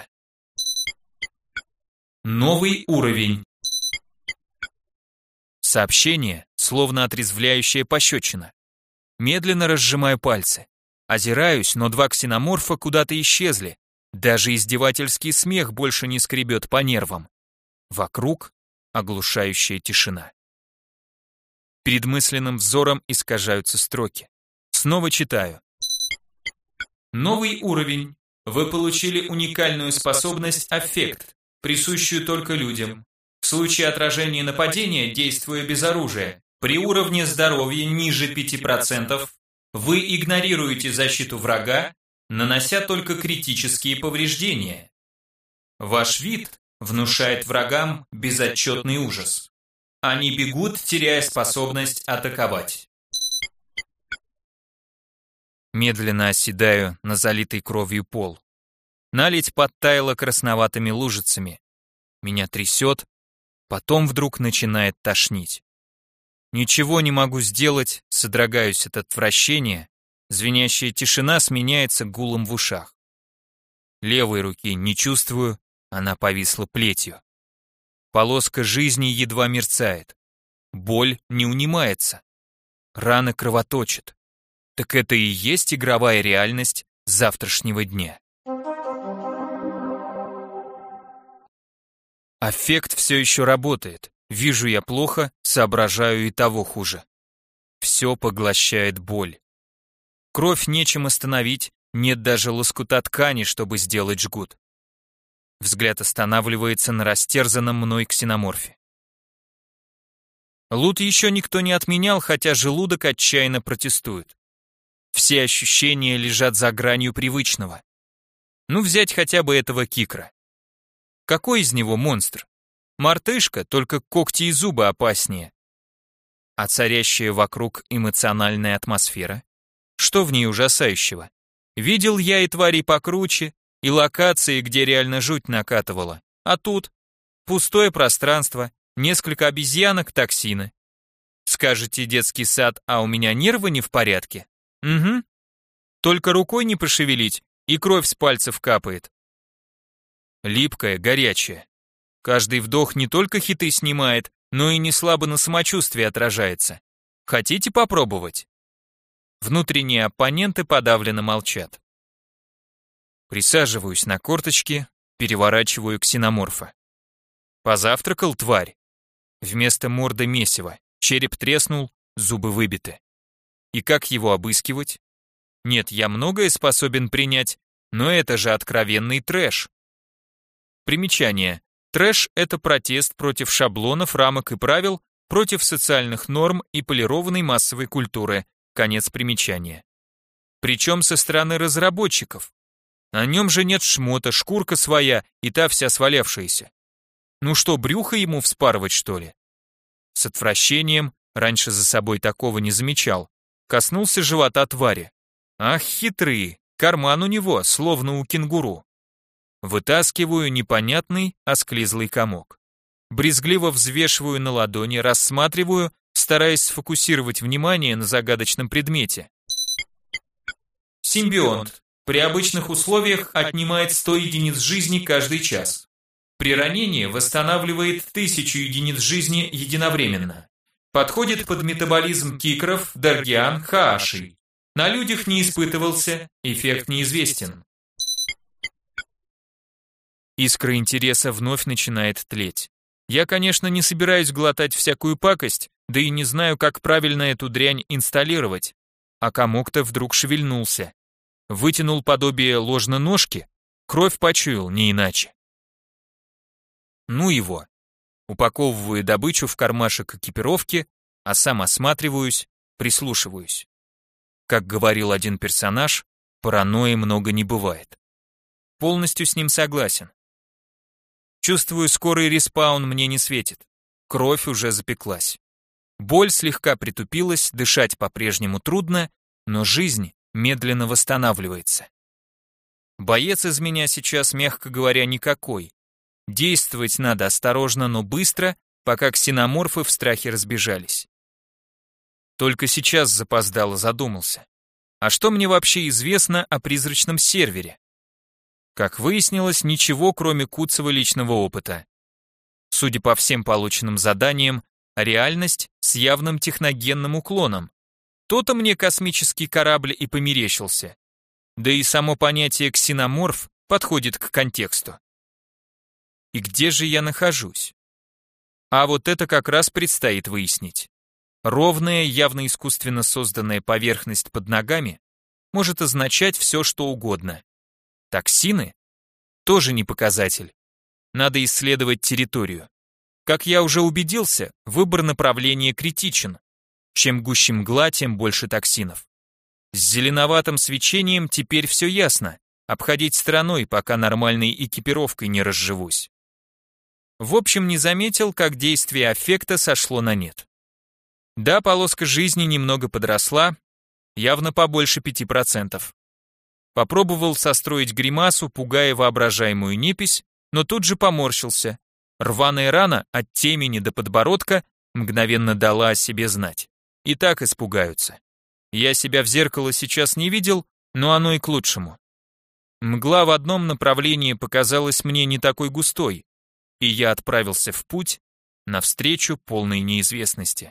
A: Новый уровень. Сообщение, словно отрезвляющая пощечина. Медленно разжимаю пальцы. Озираюсь, но два ксеноморфа куда-то исчезли. Даже издевательский смех больше не скребет по нервам. Вокруг оглушающая тишина. Перед мысленным взором искажаются строки. Снова читаю. Новый уровень. Вы получили уникальную способность «Аффект», присущую только людям. В случае отражения нападения, действуя без оружия, при уровне здоровья ниже пяти процентов, вы игнорируете защиту врага, нанося только критические повреждения. Ваш вид внушает врагам безотчетный ужас. Они бегут, теряя способность атаковать. Медленно оседаю на залитый кровью пол. Наледь подтаяла красноватыми лужицами. Меня трясет, потом вдруг начинает тошнить. Ничего не могу сделать, содрогаюсь от отвращения, звенящая тишина сменяется гулом в ушах. Левой руки не чувствую, она повисла плетью. Полоска жизни едва мерцает. Боль не унимается. Раны кровоточат. Так это и есть игровая реальность завтрашнего дня. Аффект все еще работает. Вижу я плохо, соображаю и того хуже. Все поглощает боль. Кровь нечем остановить, нет даже лоскута ткани, чтобы сделать жгут. Взгляд останавливается на растерзанном мной ксеноморфе. Лут еще никто не отменял, хотя желудок отчаянно протестует. Все ощущения лежат за гранью привычного. Ну, взять хотя бы этого кикра. Какой из него монстр? Мартышка, только когти и зубы опаснее. А царящая вокруг эмоциональная атмосфера? Что в ней ужасающего? Видел я и твари покруче, и локации, где реально жуть накатывала. А тут пустое пространство, несколько обезьянок, токсины. Скажете, детский сад, а у меня нервы не в порядке? Угу. Только рукой не пошевелить, и кровь с пальцев капает. Липкая, горячая. Каждый вдох не только хиты снимает, но и не слабо на самочувствии отражается. Хотите попробовать? Внутренние оппоненты подавленно молчат. Присаживаюсь на корточки, переворачиваю ксеноморфа. Позавтракал, тварь? Вместо морды месиво, череп треснул, зубы выбиты. И как его обыскивать? Нет, я многое способен принять, но это же откровенный трэш. Примечание. Трэш – это протест против шаблонов, рамок и правил, против социальных норм и полированной массовой культуры. Конец примечания. Причем со стороны разработчиков. На нем же нет шмота, шкурка своя и та вся свалявшаяся. Ну что, брюхо ему вспарывать, что ли? С отвращением, раньше за собой такого не замечал, коснулся живота твари. Ах, хитрый, карман у него, словно у кенгуру. Вытаскиваю непонятный, осклизлый комок. Брезгливо взвешиваю на ладони, рассматриваю, стараясь сфокусировать внимание на загадочном предмете.
B: Симбионт. При обычных условиях отнимает сто единиц жизни каждый час. При ранении восстанавливает тысячу единиц жизни единовременно. Подходит под метаболизм кикров, даргиан, хаашей. На людях не испытывался, эффект неизвестен.
A: Искра интереса вновь начинает тлеть. Я, конечно, не собираюсь глотать всякую пакость, да и не знаю, как правильно эту дрянь инсталлировать. А комок-то вдруг шевельнулся. Вытянул подобие ложноножки, кровь почуял, не иначе. Ну его. Упаковываю добычу в кармашек экипировки, а сам осматриваюсь, прислушиваюсь. Как говорил один персонаж, паранойи много не бывает. Полностью с ним согласен. Чувствую, скорый респаун мне не светит. Кровь уже запеклась. Боль слегка притупилась, дышать по-прежнему трудно, но жизнь медленно восстанавливается. Боец из меня сейчас, мягко говоря, никакой. Действовать надо осторожно, но быстро, пока ксеноморфы в страхе разбежались. Только сейчас запоздало задумался. А что мне вообще известно о призрачном сервере? Как выяснилось, ничего, кроме куцого личного опыта. Судя по всем полученным заданиям, реальность с явным техногенным уклоном. То-то мне космический корабль и померещился. Да и само понятие ксеноморф подходит к контексту. И где же я нахожусь? А вот это как раз предстоит выяснить. Ровная, явно искусственно созданная поверхность под ногами может означать все, что угодно. Токсины? Тоже не показатель. Надо исследовать территорию. Как я уже убедился, выбор направления критичен. Чем гуще мгла, тем больше токсинов. С зеленоватым свечением теперь все ясно. Обходить стороной, пока нормальной экипировкой не разживусь. В общем, не заметил, как действие аффекта сошло на нет. Да, полоска жизни немного подросла, явно побольше пяти процентов. Попробовал состроить гримасу, пугая воображаемую непись, но тут же поморщился. Рваная рана от темени до подбородка мгновенно дала о себе знать. И так испугаются. Я себя в зеркало сейчас не видел, но оно и к лучшему. Мгла в одном направлении показалась мне не такой густой, и я отправился в путь навстречу полной неизвестности.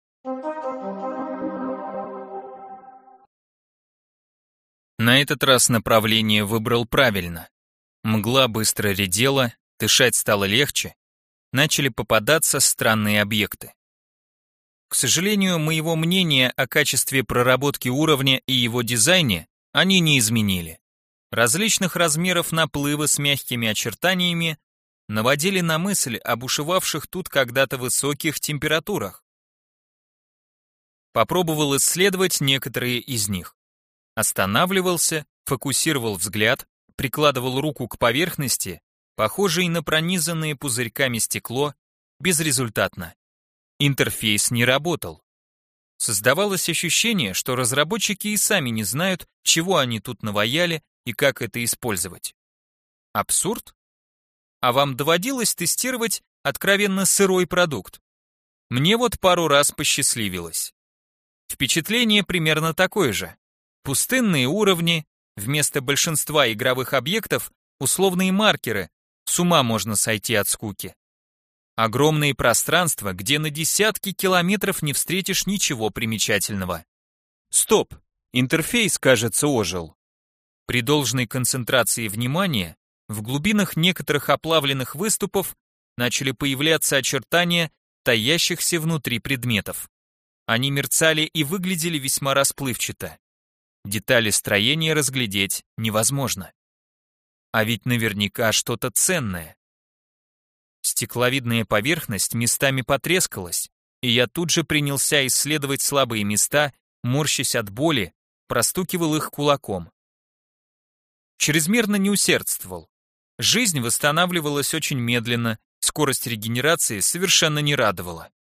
A: На этот раз направление выбрал правильно. Мгла быстро редела, дышать стало легче, начали попадаться странные объекты. К сожалению, моего мнения о качестве проработки уровня и его дизайне они не изменили. Различных размеров наплывы с мягкими очертаниями наводили на мысль о бушевавших тут когда-то высоких температурах. Попробовал исследовать некоторые из них. Останавливался, фокусировал взгляд, прикладывал руку к поверхности, похожей на пронизанное пузырьками стекло, безрезультатно. Интерфейс не работал. Создавалось ощущение, что разработчики и сами не знают, чего они тут наваяли и как это использовать. Абсурд? А вам доводилось тестировать откровенно сырой продукт? Мне вот пару раз посчастливилось. Впечатление примерно такое же. Пустынные уровни, вместо большинства игровых объектов условные маркеры, с ума можно сойти от скуки. Огромные пространства, где на десятки километров не встретишь ничего примечательного. Стоп, интерфейс, кажется, ожил. При должной концентрации внимания в глубинах некоторых оплавленных выступов начали появляться очертания таящихся внутри предметов. Они мерцали и выглядели весьма расплывчато. Детали строения разглядеть невозможно. А ведь наверняка что-то ценное. Стекловидная поверхность местами потрескалась, и я тут же принялся исследовать слабые места, морщась от боли, простукивал их кулаком. Чрезмерно не усердствовал. Жизнь восстанавливалась очень медленно, скорость регенерации совершенно не радовала.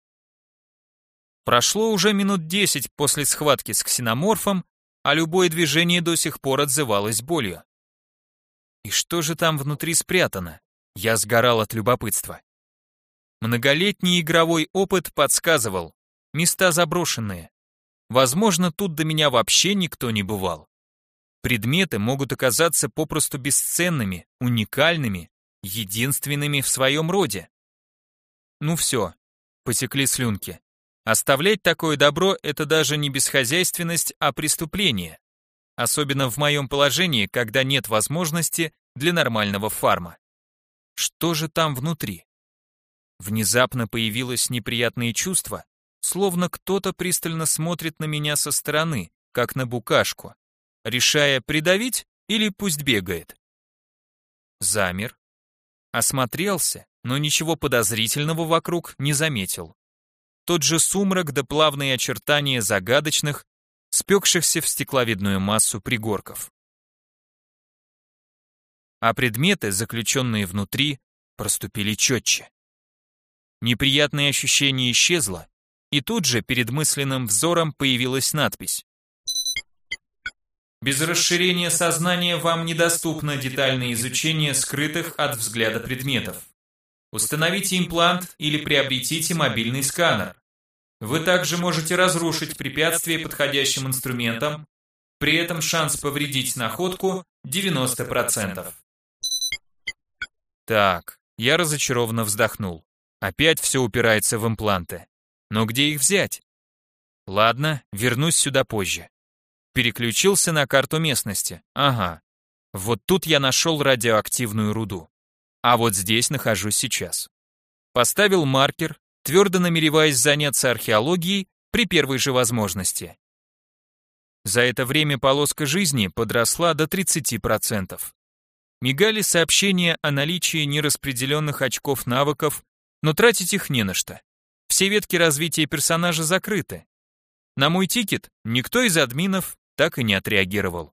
A: Прошло уже минут десять после схватки с ксеноморфом, а любое движение до сих пор отзывалось болью. И что же там внутри спрятано? Я сгорал от любопытства. Многолетний игровой опыт подсказывал, места заброшенные. Возможно, тут до меня вообще никто не бывал. Предметы могут оказаться попросту бесценными, уникальными, единственными в своем роде. Ну все, потекли слюнки. Оставлять такое добро – это даже не бесхозяйственность, а преступление. Особенно в моем положении, когда нет возможности для нормального фарма. Что же там внутри? Внезапно появилось неприятное чувство, словно кто-то пристально смотрит на меня со стороны, как на букашку, решая, придавить или пусть бегает. Замер. Осмотрелся, но ничего подозрительного вокруг не заметил. Тот же сумрак да плавные очертания загадочных, спекшихся в стекловидную массу пригорков. А предметы, заключенные внутри, проступили четче. Неприятное ощущение исчезло, и тут же перед мысленным взором появилась надпись.
B: Без расширения сознания вам недоступно детальное изучение скрытых от взгляда предметов. Установите имплант или приобретите мобильный сканер. Вы также можете разрушить препятствие подходящим инструментом, при этом шанс повредить находку девяносто процентов.
A: Так, я разочарованно вздохнул. Опять все упирается в импланты. Но где их взять? Ладно, вернусь сюда позже. Переключился на карту местности. Ага. Вот тут я нашел радиоактивную руду. А вот здесь нахожусь сейчас. Поставил маркер, твердо намереваясь заняться археологией при первой же возможности. За это время полоска жизни подросла до тридцати процентов. Мигали сообщения о наличии нераспределенных очков навыков, но тратить их не на что. Все ветки развития персонажа закрыты. На мой тикет никто из админов так и не отреагировал.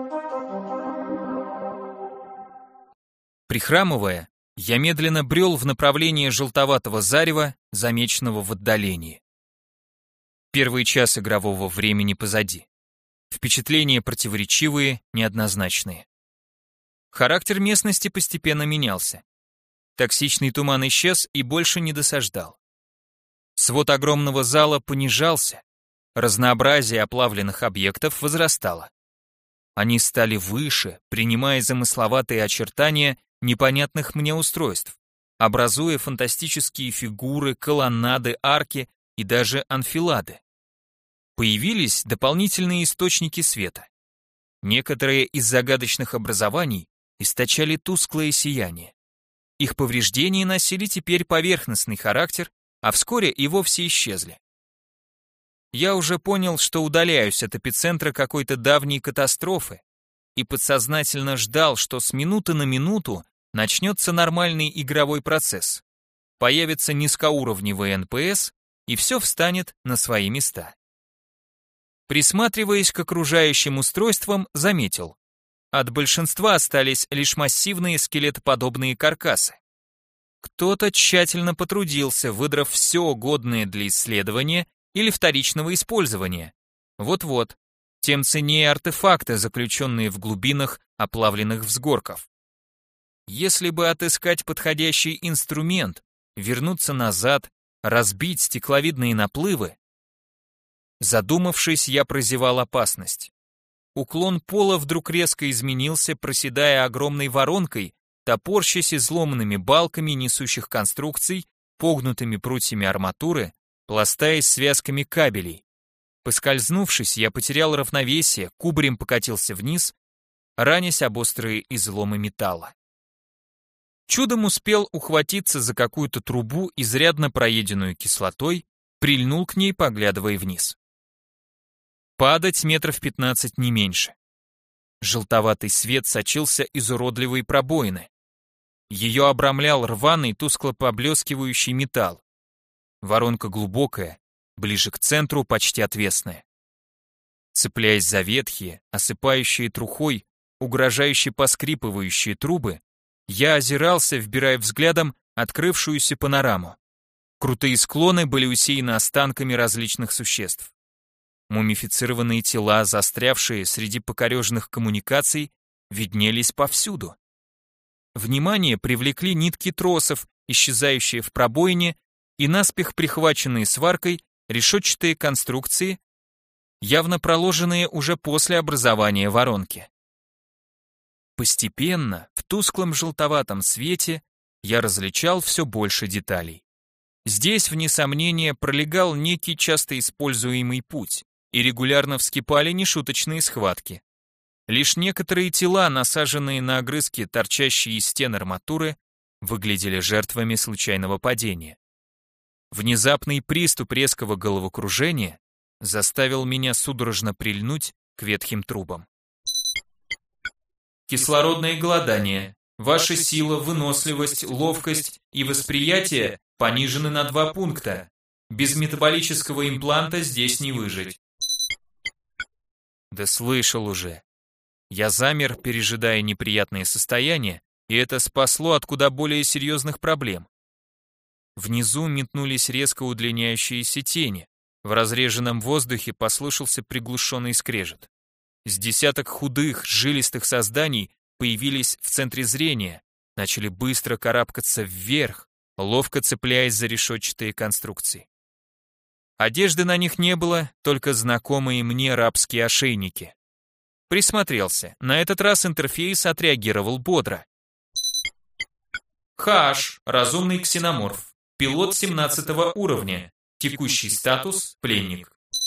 A: Прихрамывая, я медленно брел в направлении желтоватого зарева, замеченного в отдалении. Первый час игрового времени позади. Впечатления противоречивые, неоднозначные. Характер местности постепенно менялся. Токсичный туман исчез и больше не досаждал. Свод огромного зала понижался, разнообразие оплавленных объектов возрастало. Они стали выше, принимая замысловатые очертания непонятных мне устройств, образуя фантастические фигуры, колоннады, арки и даже анфилады. Появились дополнительные источники света. Некоторые из загадочных образований источали тусклое сияние. Их повреждения носили теперь поверхностный характер, а вскоре и вовсе исчезли. Я уже понял, что удаляюсь от эпицентра какой-то давней катастрофы и подсознательно ждал, что с минуты на минуту начнется нормальный игровой процесс. Появится низкоуровневый эн пэ эс, и все встанет на свои места. Присматриваясь к окружающим устройствам, заметил. От большинства остались лишь массивные скелетоподобные каркасы. Кто-то тщательно потрудился, выдрав все годное для исследования
B: или вторичного использования. Вот-вот, тем ценнее артефакты, заключенные в глубинах оплавленных взгорков. Если бы отыскать подходящий инструмент, вернуться назад, разбить стекловидные наплывы. Задумавшись, я прозевал опасность. Уклон пола вдруг резко изменился, проседая огромной воронкой, топорщась изломанными балками несущих конструкций, погнутыми прутьями арматуры, пластаясь связками кабелей. Поскользнувшись, я потерял равновесие, кубарем покатился вниз, ранясь об острые изломы металла. Чудом успел ухватиться за какую-то трубу, изрядно проеденную кислотой, прильнул к ней, поглядывая вниз. Падать метров пятнадцать не меньше. Желтоватый свет сочился из уродливой пробоины. Ее обрамлял рваный, тускло поблескивающий металл. Воронка глубокая, ближе к центру почти отвесная. Цепляясь за ветхие, осыпающие трухой, угрожающе поскрипывающие трубы, я озирался, вбирая взглядом открывшуюся панораму. Крутые склоны были усеяны останками различных существ. Мумифицированные тела, застрявшие среди покореженных коммуникаций, виднелись повсюду. Внимание привлекли нитки тросов, исчезающие в пробоине, и наспех прихваченные сваркой решетчатые конструкции, явно проложенные уже после образования воронки. Постепенно, в тусклом желтоватом свете, я различал все больше деталей. Здесь, вне сомнения, пролегал некий часто используемый путь, и регулярно вскипали нешуточные схватки. Лишь некоторые тела, насаженные на огрызки, торчащие из стен арматуры, выглядели жертвами случайного падения. Внезапный приступ резкого головокружения заставил меня судорожно прильнуть к ветхим трубам. Кислородное голодание. Ваша сила, выносливость, ловкость и восприятие понижены на два пункта. Без метаболического импланта здесь не выжить. Да слышал уже. Я замер, пережидая неприятное состояние, и это спасло от куда более серьезных проблем. Внизу метнулись резко удлиняющиеся тени. В разреженном воздухе послышался приглушенный скрежет. С десяток худых, жилистых созданий появились в центре зрения, начали быстро карабкаться вверх, ловко цепляясь за решетчатые конструкции. Одежды на них не было, только знакомые мне рабские ошейники. Присмотрелся, на этот раз интерфейс отреагировал бодро. Хаш, разумный ксеноморф, пилот семнадцатого уровня, текущий статус – пленник.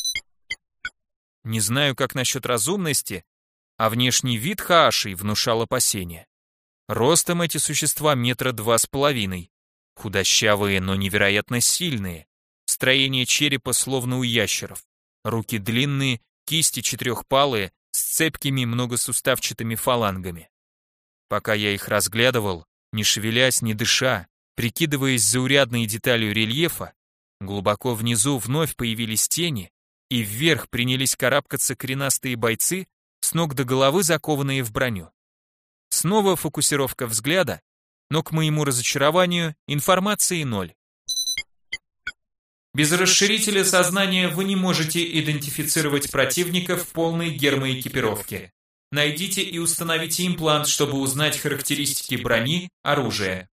B: Не знаю, как насчет разумности, а внешний вид хаашей внушал опасения. Ростом эти существа метра два с половиной, худощавые, но невероятно сильные, строение черепа словно у ящеров, руки длинные, кисти четырехпалые, с цепкими многосуставчатыми фалангами. Пока я их разглядывал, не шевелясь, не дыша, прикидываясь заурядной деталью рельефа, глубоко внизу вновь появились тени, и вверх принялись карабкаться коренастые бойцы, с ног до головы закованные в броню. Снова фокусировка взгляда, но к моему разочарованию информации ноль. Без расширителя сознания вы не можете идентифицировать противника в полной гермоэкипировке. Найдите и установите имплант, чтобы узнать характеристики брони, оружия.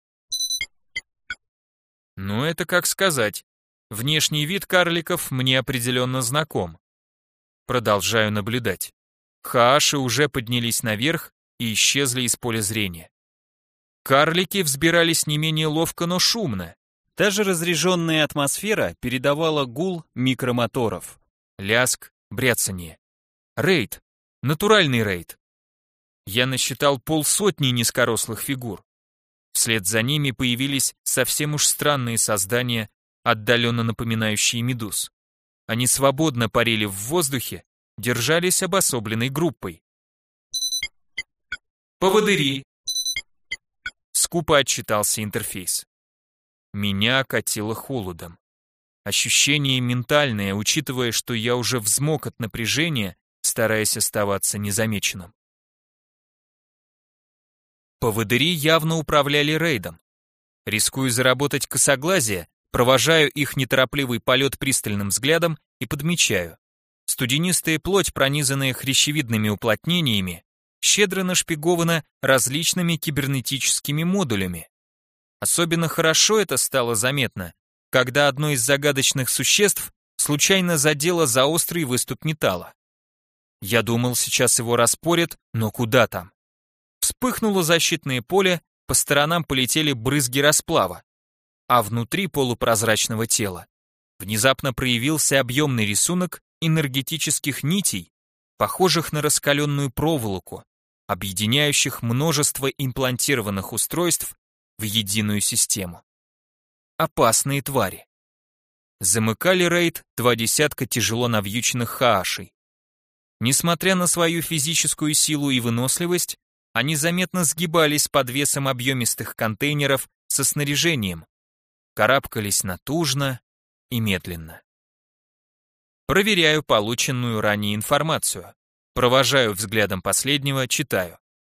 B: Ну это как сказать. Внешний вид карликов мне определенно знаком. Продолжаю наблюдать. Хааши уже поднялись наверх и исчезли из поля зрения. Карлики взбирались не менее ловко, но шумно. Даже разряженная атмосфера передавала гул микромоторов. Лязг, бряцанье. Рейд. Натуральный рейд. Я насчитал полсотни низкорослых фигур. Вслед за ними появились совсем уж странные создания, отдаленно напоминающие медуз. Они свободно парили в воздухе, держались обособленной группой. «Поводыри!» Скупо отчитался интерфейс. Меня окатило холодом. Ощущение ментальное, учитывая, что я уже взмок от напряжения, стараясь оставаться незамеченным. Поводыри явно управляли рейдом. Рискуя заработать косоглазие,
A: Провожаю их неторопливый полет пристальным взглядом и подмечаю. Студенистая плоть, пронизанная хрящевидными уплотнениями, щедро нашпигована различными кибернетическими модулями. Особенно хорошо это стало заметно, когда одно из загадочных существ случайно задело за острый выступ металла. Я думал, сейчас его распорят, но куда там? Вспыхнуло защитное поле, по сторонам полетели брызги расплава, а внутри полупрозрачного тела внезапно проявился объемный рисунок энергетических нитей, похожих на раскаленную проволоку, объединяющих множество имплантированных устройств в единую систему. Опасные твари. Замыкали рейд два десятка тяжело навьюченных хаашей. Несмотря на свою физическую силу и выносливость, они заметно сгибались под весом объемистых контейнеров со снаряжением, карабкались натужно и медленно. Проверяю полученную ранее информацию. Провожаю взглядом последнего, читаю.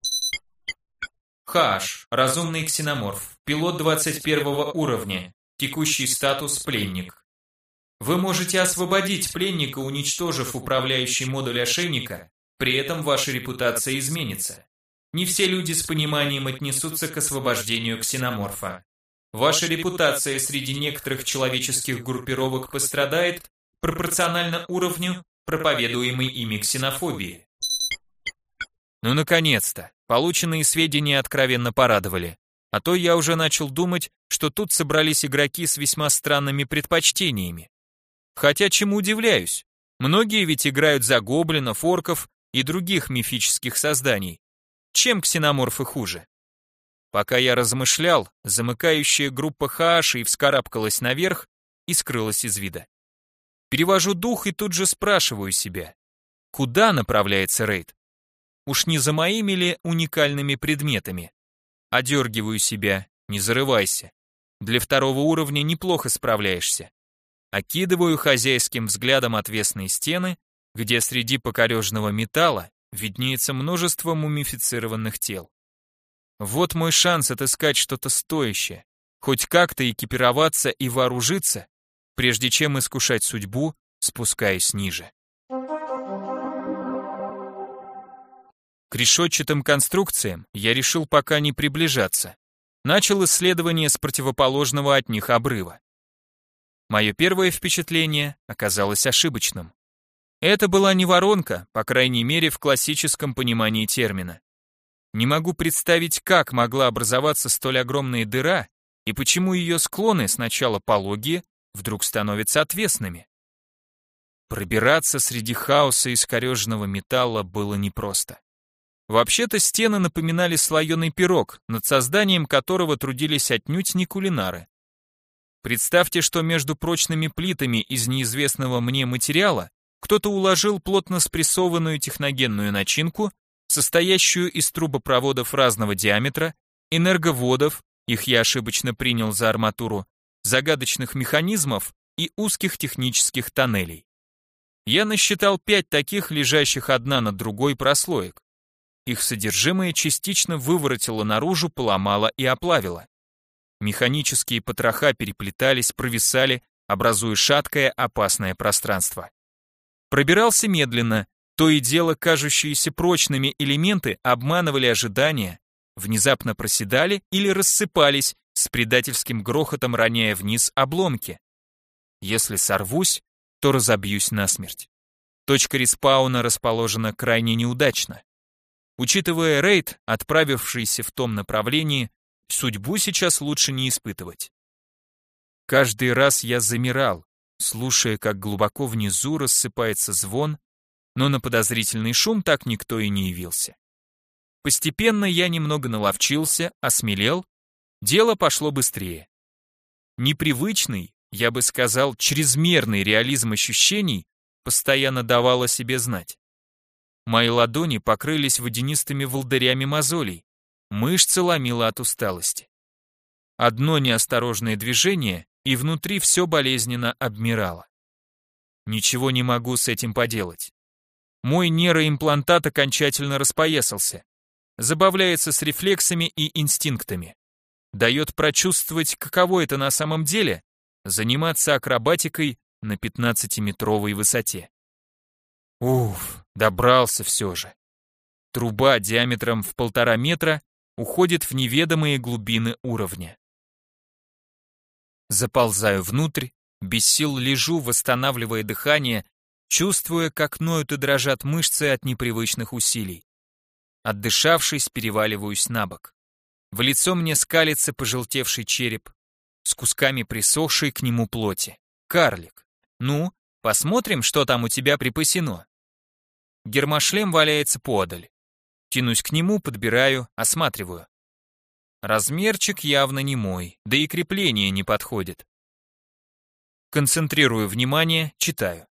B: Хааш, разумный ксеноморф, пилот двадцать первого уровня, текущий статус пленник. Вы можете освободить пленника, уничтожив управляющий модуль ошейника, при этом ваша репутация изменится. Не все люди с пониманием отнесутся к освобождению ксеноморфа. Ваша репутация среди некоторых человеческих группировок пострадает пропорционально уровню проповедуемой ими ксенофобии.
A: Ну, наконец-то! Полученные сведения откровенно порадовали. А то я уже начал думать, что тут собрались игроки с весьма странными предпочтениями. Хотя чему удивляюсь? Многие ведь играют за гоблинов, орков и других мифических созданий. Чем ксеноморфы хуже? Пока я размышлял, замыкающая группа хаашей вскарабкалась наверх и скрылась из вида. Перевожу дух и тут же спрашиваю себя, куда направляется рейд? Уж не за моими ли уникальными предметами? Одергиваю себя, не зарывайся. Для второго уровня неплохо справляешься. Окидываю хозяйским взглядом отвесные стены, где среди покорежного металла виднеется множество мумифицированных тел. Вот мой шанс отыскать что-то стоящее, хоть как-то экипироваться и вооружиться, прежде чем искушать судьбу, спускаясь ниже. К решетчатым конструкциям я решил пока не приближаться. Начал исследование с противоположного от них обрыва. Мое первое впечатление оказалось ошибочным. Это была не воронка, по крайней мере в классическом понимании термина. Не могу представить, как могла образоваться столь огромная дыра и почему ее склоны сначала пологие, вдруг становятся отвесными. Пробираться среди хаоса искореженного металла было непросто. Вообще-то стены напоминали слоеный пирог, над созданием которого трудились отнюдь не кулинары. Представьте, что между прочными плитами из неизвестного мне материала кто-то уложил плотно спрессованную техногенную начинку, состоящую из трубопроводов разного диаметра, энерговодов, их я ошибочно принял за арматуру, загадочных механизмов и узких технических тоннелей. Я насчитал пять таких, лежащих одна над другой прослоек. Их содержимое частично выворотило наружу, поломало и оплавило. Механические потроха переплетались, провисали, образуя шаткое, опасное пространство. Пробирался медленно, то и дело кажущиеся прочными элементы обманывали ожидания, внезапно проседали или рассыпались, с предательским грохотом роняя вниз обломки. Если сорвусь, то разобьюсь насмерть. Точка респауна расположена крайне неудачно. Учитывая рейд, отправившийся в том направлении, судьбу сейчас лучше не испытывать. Каждый раз я замирал, слушая, как глубоко внизу рассыпается звон, но на подозрительный шум так никто и не явился. Постепенно я немного наловчился, осмелел, дело пошло быстрее. Непривычный, я бы сказал, чрезмерный реализм ощущений постоянно давал о себе знать. Мои ладони покрылись водянистыми волдырями мозолей, мышцы ломило от усталости. Одно неосторожное движение, и внутри все болезненно обмирало. Ничего не могу с этим поделать. Мой нейроимплантат окончательно распоясался, забавляется с рефлексами и инстинктами, дает прочувствовать, каково это на самом деле заниматься акробатикой на пятнадцатиметровой высоте. Уф, добрался все же. Труба диаметром в полтора метра уходит в неведомые глубины уровня. Заползаю внутрь, без сил лежу, восстанавливая дыхание, чувствуя, как ноют и дрожат мышцы от непривычных усилий. Отдышавшись, переваливаюсь на бок. В лицо мне скалится пожелтевший череп с кусками присохшей к нему плоти. Карлик. Ну, посмотрим, что там у тебя припасено. Гермошлем валяется подаль. Тянусь к нему, подбираю, осматриваю. Размерчик явно не мой, да и крепление не подходит. Концентрирую внимание, читаю.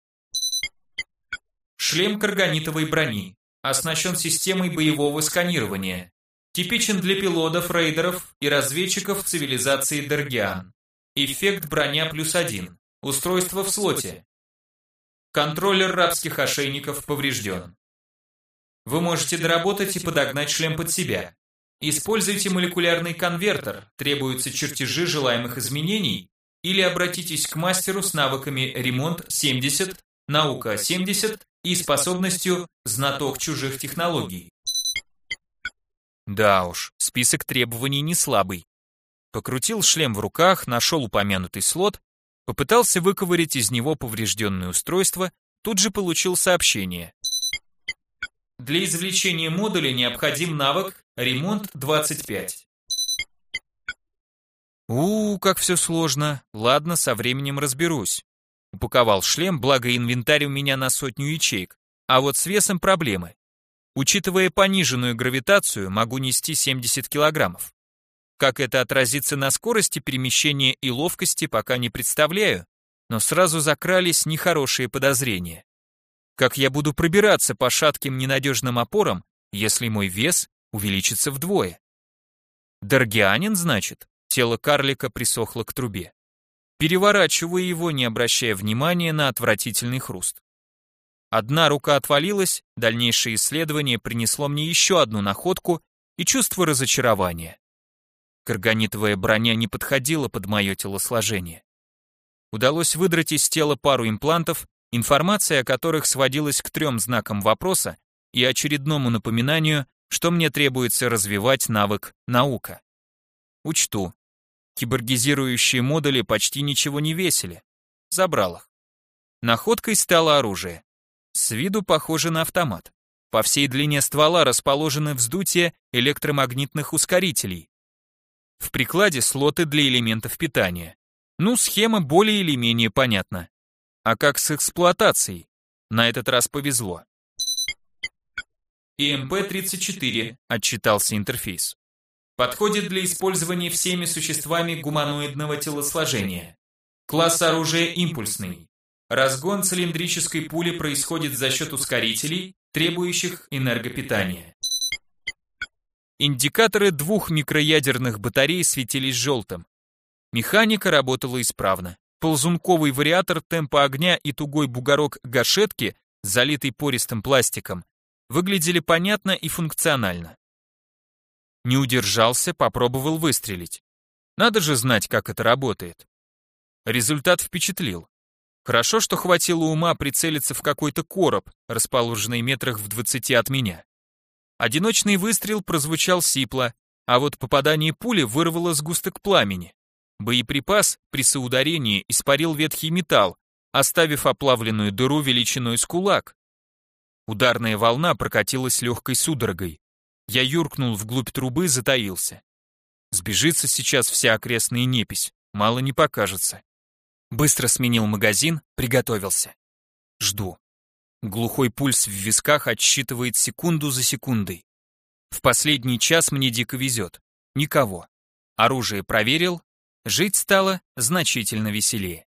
B: Шлем карганитовой брони. Оснащен системой боевого сканирования. Типичен для пилотов, рейдеров и разведчиков цивилизации Дергиан. Эффект броня плюс один. Устройство в слоте. Контроллер рабских ошейников поврежден. Вы можете доработать и подогнать шлем под себя. Используйте молекулярный конвертер, требуются чертежи желаемых изменений, или обратитесь к мастеру с навыками ремонт семьдесят, наука семьдесят и способностью знаток чужих технологий.
A: Да уж, список требований не слабый. Покрутил шлем в руках, нашел упомянутый слот, попытался выковырять из него поврежденное устройство, тут же получил сообщение.
B: Для извлечения модуля необходим навык ремонт двадцать пять.
A: У, как все сложно. Ладно, со временем разберусь. Упаковал шлем, благо инвентарь у меня на сотню ячеек, а вот с весом проблемы. Учитывая пониженную гравитацию, могу нести семьдесят килограммов. Как это отразится на скорости перемещения и ловкости, пока не представляю, но сразу закрались нехорошие подозрения. Как я буду пробираться по шатким ненадежным опорам, если мой вес увеличится вдвое? Дергианин, значит? Тело карлика присохло к трубе. Переворачиваю его, не обращая внимания на отвратительный хруст. Одна рука отвалилась, дальнейшее исследование принесло мне еще одну находку и чувство разочарования. Карганитовая броня не подходила под мое телосложение. Удалось выдрать из тела пару имплантов, информация о которых сводилась к трем знакам вопроса и очередному напоминанию, что мне требуется развивать навык наука. Учту. Киборгизирующие модули почти ничего не весили. Забрал их. Находкой стало оружие. С виду похоже на автомат. По всей длине ствола расположены вздутия электромагнитных ускорителей. В прикладе слоты для элементов питания. Ну, схема более или менее понятна. А как с эксплуатацией? На этот раз повезло.
B: И эм пэ тридцать четыре,
A: отчитался интерфейс.
B: Подходит для использования всеми существами гуманоидного телосложения. Класс оружия импульсный. Разгон цилиндрической пули происходит за счет ускорителей, требующих энергопитания.
A: Индикаторы двух микроядерных батарей светились желтым. Механика работала исправно. Ползунковый вариатор темпа огня и тугой бугорок гашетки, залитый пористым пластиком, выглядели понятно и функционально. Не удержался, попробовал выстрелить. Надо же знать, как это работает. Результат впечатлил. Хорошо, что хватило ума прицелиться в какой-то короб, расположенный метрах в двадцати от меня. Одиночный выстрел прозвучал сипло, а вот попадание пули вырвало сгусток пламени. Боеприпас при соударении испарил ветхий металл, оставив оплавленную дыру величиной с кулак. Ударная волна прокатилась легкой судорогой. Я юркнул вглубь трубы, затаился. Сбежится сейчас вся окрестная непись, мало не покажется. Быстро сменил магазин, приготовился. Жду. Глухой пульс в висках отсчитывает секунду за секундой. В последний час мне дико везет. Никого. Оружие проверил, жить стало значительно веселее.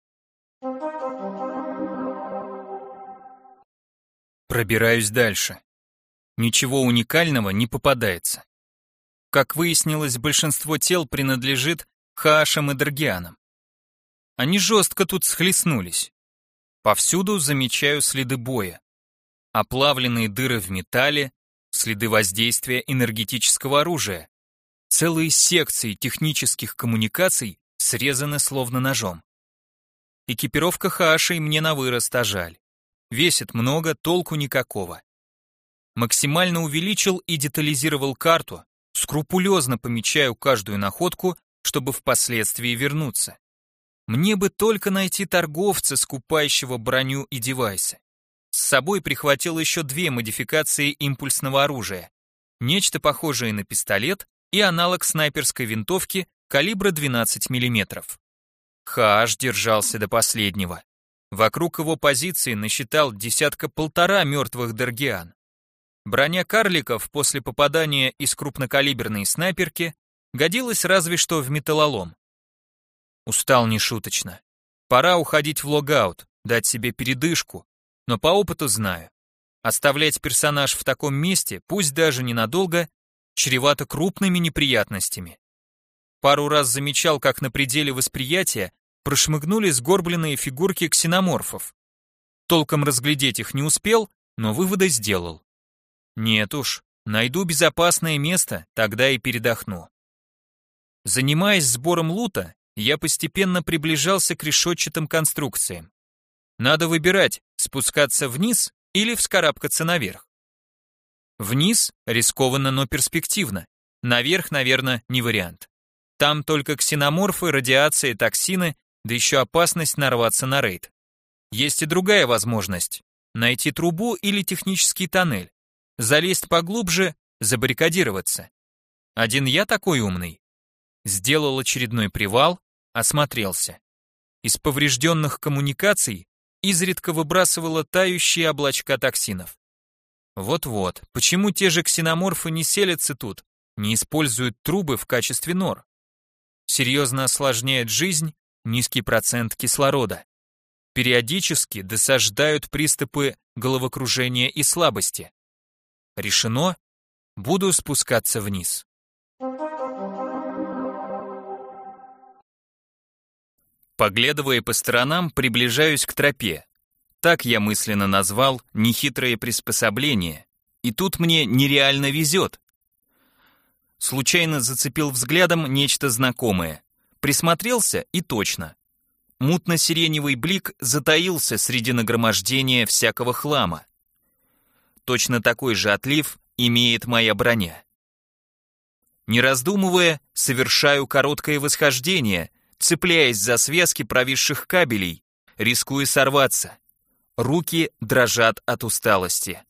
A: Пробираюсь дальше. Ничего уникального не попадается. Как выяснилось, большинство тел принадлежит Хаашам и Дергианам. Они жестко тут схлестнулись. Повсюду замечаю следы боя. Оплавленные дыры в металле, следы воздействия энергетического оружия. Целые секции технических коммуникаций срезаны словно ножом. Экипировка Хаашей мне на вырост, а жаль. Весит много, толку никакого. Максимально увеличил и детализировал карту, скрупулезно помечаю каждую находку, чтобы впоследствии вернуться. Мне бы только найти торговца, скупающего броню и девайсы. С собой прихватил еще две модификации импульсного оружия. Нечто похожее на пистолет и аналог снайперской винтовки калибра двенадцать миллиметров. Хааш держался до последнего. Вокруг его позиции насчитал десятка-полтора мертвых даргиан. Броня карликов после попадания из крупнокалиберной снайперки годилась разве что в металлолом. Устал нешуточно. Пора уходить в логаут, дать себе передышку, но по опыту знаю. Оставлять персонаж в таком месте, пусть даже ненадолго, чревато крупными неприятностями. Пару раз замечал, как на пределе восприятия прошмыгнули сгорбленные фигурки ксеноморфов. Толком разглядеть их не успел, но выводы сделал. Нет уж, найду безопасное место, тогда и передохну. Занимаясь сбором лута, я постепенно приближался к решетчатым конструкциям. Надо выбирать, спускаться вниз или вскарабкаться наверх. Вниз рискованно, но перспективно. Наверх, наверное, не вариант. Там только ксеноморфы, радиация, токсины, да еще опасность нарваться на рейд. Есть и другая возможность – найти трубу или технический тоннель, залезть поглубже, забаррикадироваться. Один я такой умный. Сделал очередной привал, осмотрелся. Из поврежденных коммуникаций изредка выбрасывало тающие облачка токсинов. Вот-вот, почему те же ксеноморфы не селятся тут, не используют трубы в качестве нор? Серьезно осложняет жизнь низкий процент кислорода. Периодически досаждают приступы головокружения и слабости. Решено, буду спускаться вниз. Поглядывая по сторонам, приближаюсь к тропе. Так я мысленно назвал нехитрое приспособление. И тут мне нереально везет. Случайно зацепил взглядом нечто знакомое. Присмотрелся и точно. Мутно-сиреневый блик затаился среди нагромождения всякого хлама. Точно такой же отлив имеет моя броня. Не раздумывая, совершаю короткое восхождение, цепляясь за связки провисших кабелей, рискуя сорваться. Руки дрожат от усталости.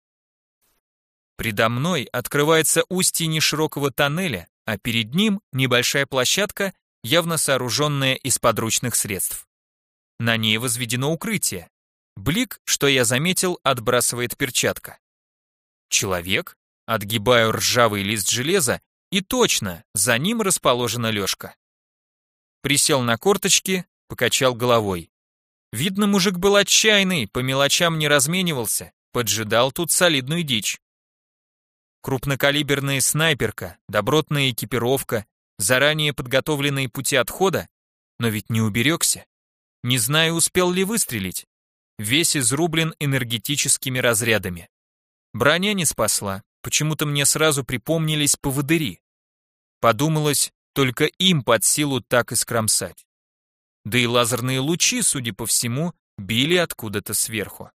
A: Предо мной открывается устье неширокого тоннеля, а перед ним небольшая площадка, явно сооруженная из подручных средств. На ней возведено укрытие. Блик, что я заметил, отбрасывает перчатка. Человек, отгибаю ржавый лист железа, и точно, за ним расположена лёжка. Присел на корточки, покачал головой. Видно, мужик был отчаянный, по мелочам не разменивался, поджидал тут солидную дичь. Крупнокалиберная снайперка, добротная экипировка, заранее подготовленные пути отхода, но ведь не уберегся. Не знаю, успел ли выстрелить. Весь изрублен энергетическими разрядами. Броня не спасла, почему-то мне сразу припомнились поводыри. Подумалось, только им под силу так искромсать. Да и лазерные лучи, судя по всему, били откуда-то сверху.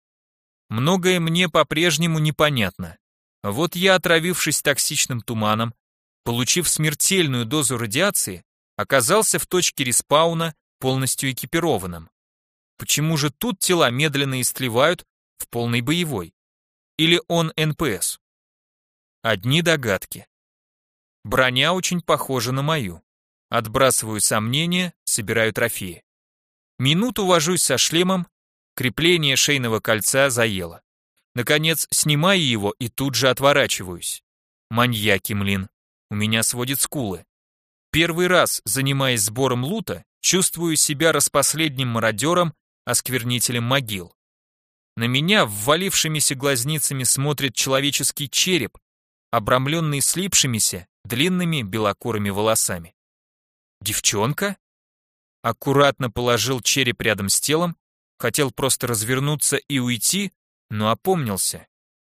A: Многое мне по-прежнему непонятно. Вот я, отравившись токсичным туманом, получив смертельную дозу радиации, оказался в точке респауна полностью экипированным. Почему же тут тела медленно истлевают в полной боевой? Или он эн пэ эс? Одни догадки. Броня очень похожа на мою. Отбрасываю сомнения, собираю трофеи. Минуту вожусь со шлемом, крепление шейного кольца заело. Наконец, снимаю его и тут же отворачиваюсь. Маньяки, млин. У меня сводит скулы. Первый раз, занимаясь сбором лута, чувствую себя распоследним мародером, осквернителем могил. На меня ввалившимися глазницами смотрит человеческий череп, обрамленный слипшимися, длинными белокурыми волосами. Девчонка? Аккуратно положил череп рядом с телом, хотел просто развернуться и уйти, но опомнился.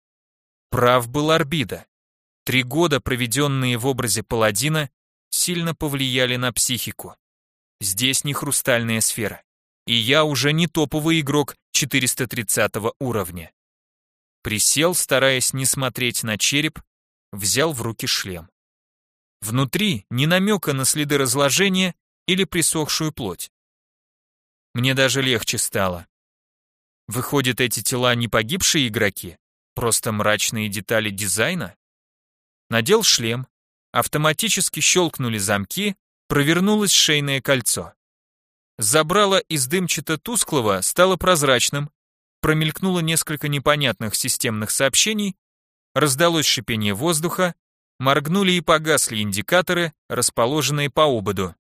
A: Прав был Орбида. Три года, проведенные в образе паладина, сильно повлияли на психику. Здесь не хрустальная сфера. и я уже не топовый игрок четыреста тридцатого уровня. Присел, стараясь не смотреть на череп, взял в руки шлем. Внутри ни намека на следы разложения или присохшую плоть. Мне даже легче стало. Выходит, эти тела не погибшие игроки, просто мрачные детали дизайна? Надел шлем, автоматически щелкнули замки, провернулось шейное кольцо. Забрало из дымчато-тусклого стало прозрачным, промелькнуло несколько непонятных системных сообщений, раздалось шипение воздуха, моргнули и погасли индикаторы, расположенные по ободу.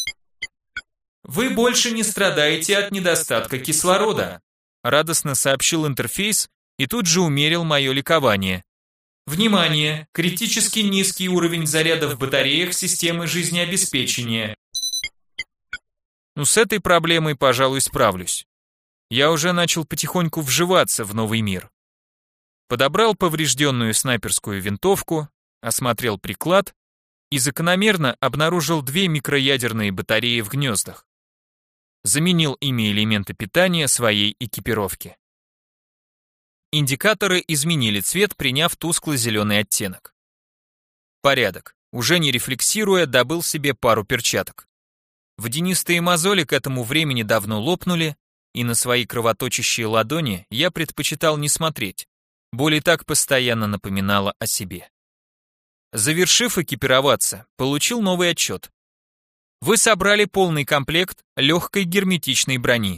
B: Вы больше не страдаете от недостатка кислорода,
A: радостно сообщил интерфейс и тут же умерил мое ликование.
B: Внимание! Критически низкий уровень заряда в батареях системы жизнеобеспечения.
A: Ну, с этой проблемой, пожалуй, справлюсь. Я уже начал потихоньку вживаться в новый мир. Подобрал поврежденную снайперскую винтовку, осмотрел приклад и закономерно обнаружил две микроядерные батареи в гнездах. Заменил ими элементы питания своей экипировки. Индикаторы изменили цвет, приняв тускло-зеленый оттенок. Порядок. Уже не рефлексируя, добыл себе пару перчаток. Водянистые мозоли к этому времени давно лопнули, и на свои кровоточащие ладони я предпочитал не смотреть. Боль и так постоянно напоминала о себе. Завершив экипироваться, получил новый отчет. Вы собрали полный комплект легкой герметичной брони.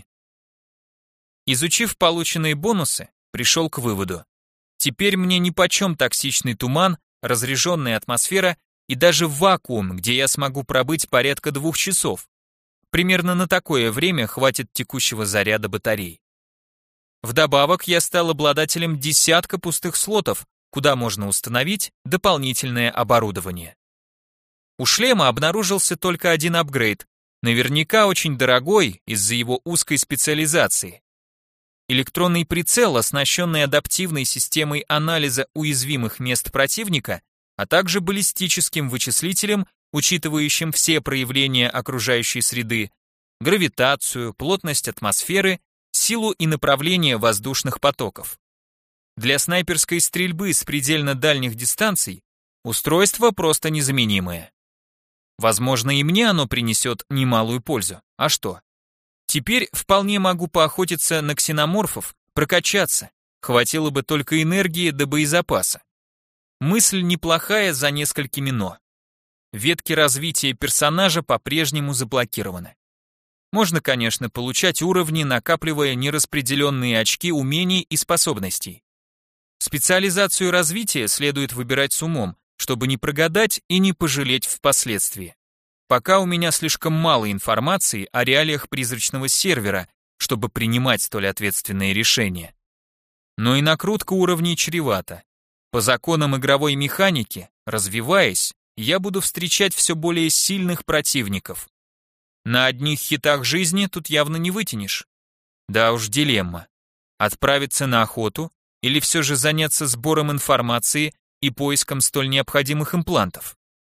A: Изучив полученные бонусы, пришел к выводу. Теперь мне нипочем токсичный туман, разряженная атмосфера и даже вакуум, где я смогу пробыть порядка двух часов. Примерно на такое время хватит текущего заряда батарей. Вдобавок я стал обладателем десятка пустых слотов, куда можно установить дополнительное оборудование. У шлема обнаружился только один апгрейд, наверняка очень дорогой из-за его узкой специализации. Электронный прицел, оснащенный адаптивной системой анализа уязвимых мест противника, а также баллистическим вычислителем, учитывающим все проявления окружающей среды, гравитацию, плотность атмосферы, силу и направление воздушных потоков. Для снайперской стрельбы с предельно дальних дистанций устройство просто незаменимое. Возможно, и мне оно принесет немалую пользу. А что? Теперь вполне могу поохотиться на ксеноморфов, прокачаться. Хватило бы только энергии до боезапаса. Мысль неплохая за несколькими «но». Ветки развития персонажа по-прежнему заблокированы. Можно, конечно, получать уровни, накапливая нераспределенные очки умений и способностей. Специализацию развития следует выбирать с умом, чтобы не прогадать и не пожалеть впоследствии. Пока у меня слишком мало информации о реалиях призрачного сервера, чтобы принимать столь ответственные решения. Но и накрутка уровней чревата. По законам игровой механики, развиваясь, я буду встречать все более сильных противников. На одних хитах жизни тут явно не вытянешь. Да уж, дилемма. Отправиться на охоту или все же заняться сбором информации и поиском столь необходимых имплантов?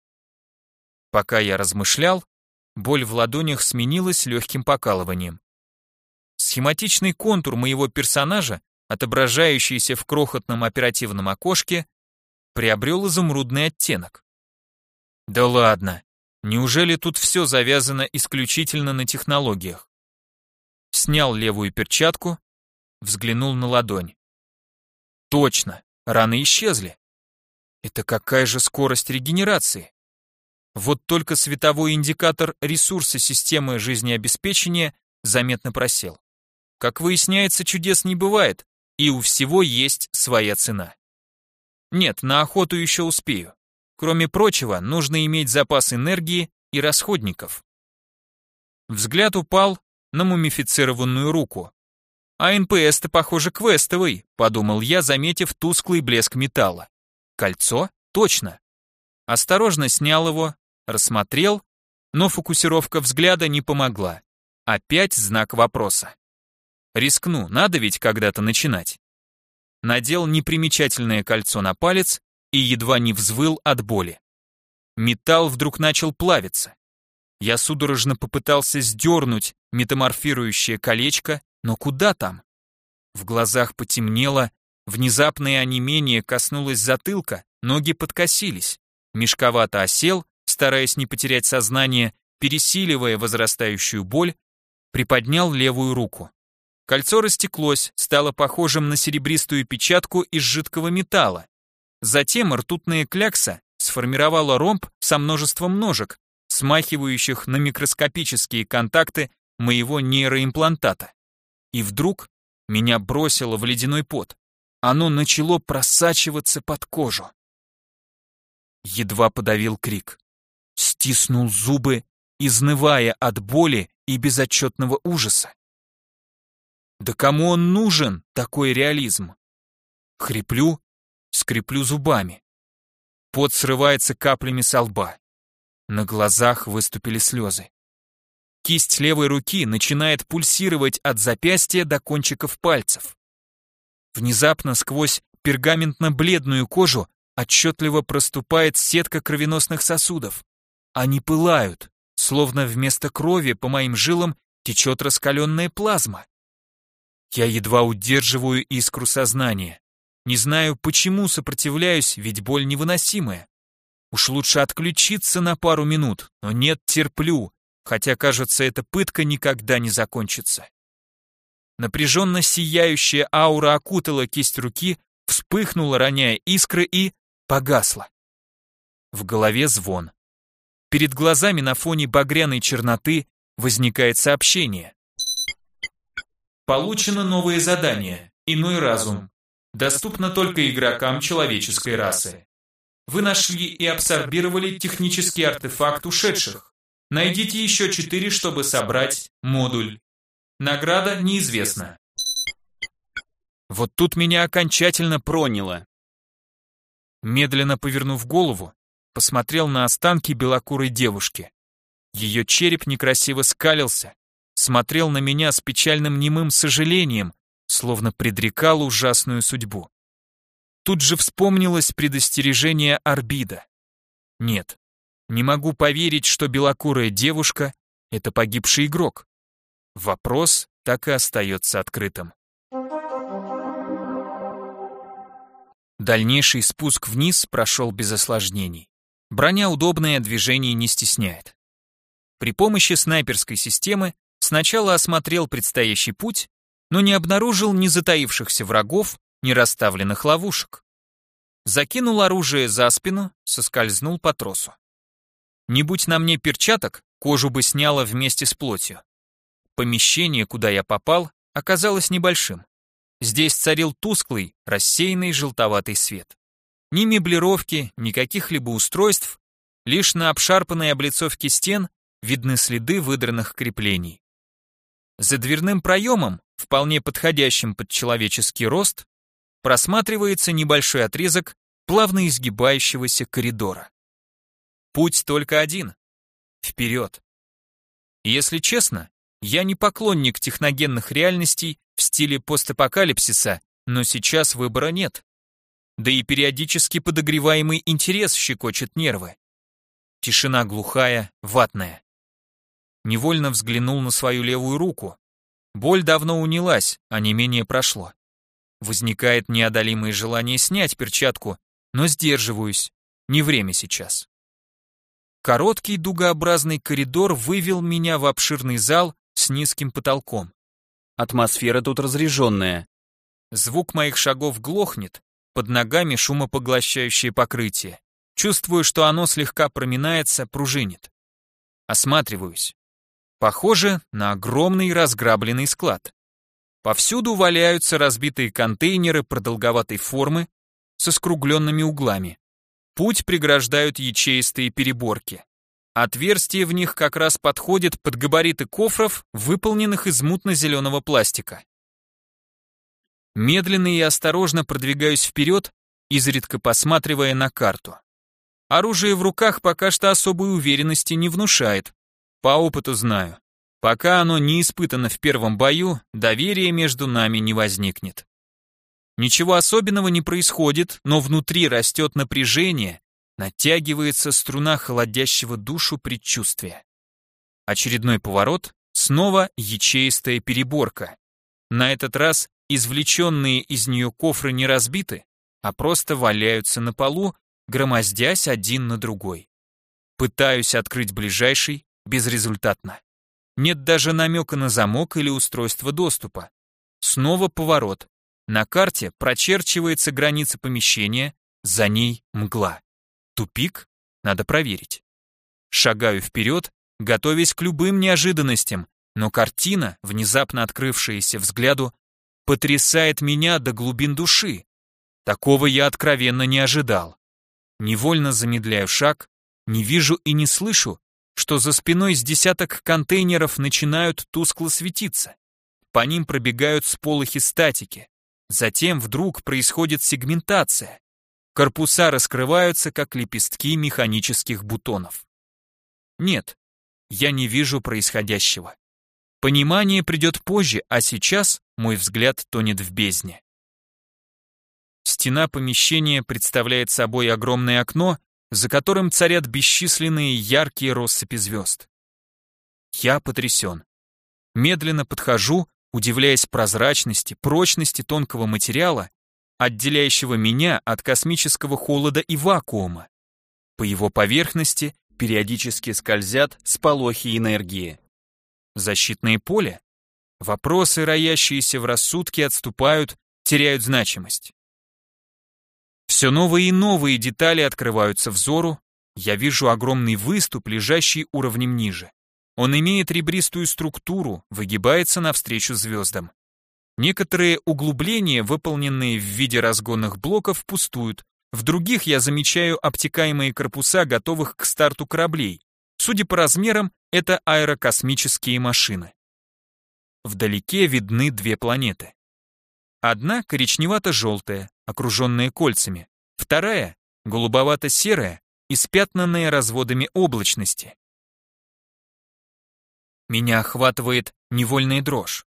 A: Пока я размышлял, боль в ладонях сменилась легким покалыванием. Схематичный контур моего персонажа, отображающийся в крохотном оперативном окошке, приобрел изумрудный оттенок. Да ладно, неужели тут все завязано исключительно на технологиях? Снял левую перчатку, взглянул на ладонь. Точно, раны исчезли. Это какая же скорость регенерации? Вот только световой индикатор ресурса системы жизнеобеспечения заметно просел. Как выясняется, чудес не бывает, и у всего есть своя цена. Нет, на охоту еще успею. Кроме прочего, нужно иметь запас энергии и расходников. Взгляд упал на мумифицированную руку. А эн пэ эс-то, похоже, квестовый, подумал я, заметив тусклый блеск металла. Кольцо? Точно. Осторожно снял его, рассмотрел, но фокусировка взгляда не помогла. Опять знак вопроса. Рискну, надо ведь когда-то начинать. Надел непримечательное кольцо на палец и едва не взвыл от боли. Металл вдруг начал плавиться. Я судорожно попытался сдернуть метаморфирующее колечко, но куда там? В глазах потемнело, внезапное онемение коснулось затылка, ноги подкосились. Мешковато осел, стараясь не потерять сознание, пересиливая возрастающую боль, приподнял левую руку. Кольцо растеклось, стало похожим на серебристую печатку из жидкого металла. Затем ртутная клякса сформировала ромб со множеством ножек, смахивающих на микроскопические контакты моего нейроимплантата. И вдруг меня бросило в ледяной пот. Оно начало просачиваться под кожу. Едва подавил крик. Стиснул зубы, изнывая от боли и безотчетного ужаса. Да кому он нужен, такой реализм? Хриплю, скреплю зубами. Пот срывается каплями со лба. На глазах выступили слезы. Кисть левой руки начинает пульсировать от запястья до кончиков пальцев. Внезапно сквозь пергаментно-бледную кожу отчетливо проступает сетка кровеносных сосудов. Они пылают, словно вместо крови по моим жилам течет раскаленная плазма. Я едва удерживаю искру сознания. Не знаю, почему сопротивляюсь, ведь боль невыносимая. Уж лучше отключиться на пару минут, но нет, терплю, хотя, кажется, эта пытка никогда не закончится. Напряженно сияющая аура окутала кисть руки, вспыхнула, роняя искры, и погасла. В голове звон. Перед глазами на фоне багряной черноты возникает сообщение.
B: Получено новое задание «Иной разум». Доступно только игрокам человеческой расы. Вы нашли и абсорбировали технический артефакт ушедших. Найдите еще четыре, чтобы собрать модуль. Награда неизвестна.
A: Вот тут меня окончательно проняло. Медленно повернув голову, посмотрел на останки белокурой девушки. Ее череп некрасиво скалился, смотрел на меня с печальным немым сожалением, словно предрекал ужасную судьбу. Тут же вспомнилось предостережение Арбида. Нет, не могу поверить, что белокурая девушка — это погибший игрок. Вопрос так и остается открытым. Дальнейший спуск вниз прошел без осложнений. Броня удобная, движений не стесняет. При помощи снайперской системы сначала осмотрел предстоящий путь, но не обнаружил ни затаившихся врагов, ни расставленных ловушек. Закинул оружие за спину, соскользнул по тросу. Не будь на мне перчаток, кожу бы сняло вместе с плотью. Помещение, куда я попал, оказалось небольшим. Здесь царил тусклый, рассеянный желтоватый свет. Ни меблировки, ни каких-либо устройств, лишь на обшарпанной облицовке стен видны следы выдранных креплений. За дверным проемом, вполне подходящим под человеческий рост, просматривается небольшой отрезок плавно изгибающегося коридора. Путь только один — вперед. Если честно, я не поклонник техногенных реальностей в стиле постапокалипсиса, но сейчас выбора нет. Да и периодически подогреваемый интерес щекочет нервы. Тишина глухая, ватная. Невольно взглянул на свою левую руку. Боль давно унялась, а не менее прошло. Возникает неодолимое желание снять перчатку, но сдерживаюсь, не время сейчас. Короткий дугообразный коридор вывел меня в обширный зал с низким потолком. Атмосфера тут разряженная. Звук моих шагов глохнет, под ногами шумопоглощающее покрытие. Чувствую, что оно слегка проминается, пружинит. Осматриваюсь. Похоже на огромный разграбленный склад. Повсюду валяются разбитые контейнеры продолговатой формы со скругленными углами. Путь преграждают ячеистые переборки. Отверстия в них как раз подходят под габариты кофров, выполненных из мутно-зеленого пластика. Медленно и осторожно продвигаюсь вперед, изредка посматривая на карту. Оружие в руках пока что особой уверенности не внушает. По опыту знаю. Пока оно не испытано в первом бою, доверия между нами не возникнет. Ничего особенного не происходит, но внутри растет напряжение, натягивается струна холодящего душу предчувствия. Очередной поворот, снова ячеистая переборка. На этот раз извлеченные из нее кофры не разбиты, а просто валяются на полу, громоздясь один на другой. Пытаюсь открыть ближайший, безрезультатно. Нет даже намека на замок или устройство доступа. Снова поворот. На карте прочерчивается граница помещения, за ней мгла. Тупик? Надо проверить. Шагаю вперед, готовясь к любым неожиданностям, но картина, внезапно открывшаяся взгляду, потрясает меня до глубин души. Такого я откровенно не ожидал. Невольно замедляю шаг, не вижу и не слышу, что за спиной с десяток контейнеров начинают тускло светиться. По ним пробегают сполохи статики. Затем вдруг происходит сегментация. Корпуса раскрываются, как лепестки механических бутонов. Нет, я не вижу происходящего. Понимание придет позже, а сейчас мой взгляд тонет в бездне. Стена помещения представляет собой огромное окно, за которым царят бесчисленные яркие россыпи звезд. Я потрясен. Медленно подхожу, удивляясь прозрачности, прочности тонкого материала, отделяющего меня от космического холода и вакуума. По его поверхности периодически скользят сполохи энергии. Защитное поле? Вопросы, роящиеся в рассудке, отступают, теряют значимость. Все новые и новые детали открываются взору. Я вижу огромный выступ, лежащий уровнем ниже. Он имеет ребристую структуру, выгибается навстречу звездам. Некоторые углубления, выполненные в виде разгонных блоков, пустуют. В других я замечаю обтекаемые корпуса, готовых к старту кораблей. Судя по размерам, это аэрокосмические машины. Вдалеке видны две планеты. Одна коричневато-желтая, окруженная кольцами. Вторая голубовато-серая, испятнанная разводами облачности. Меня охватывает невольная дрожь.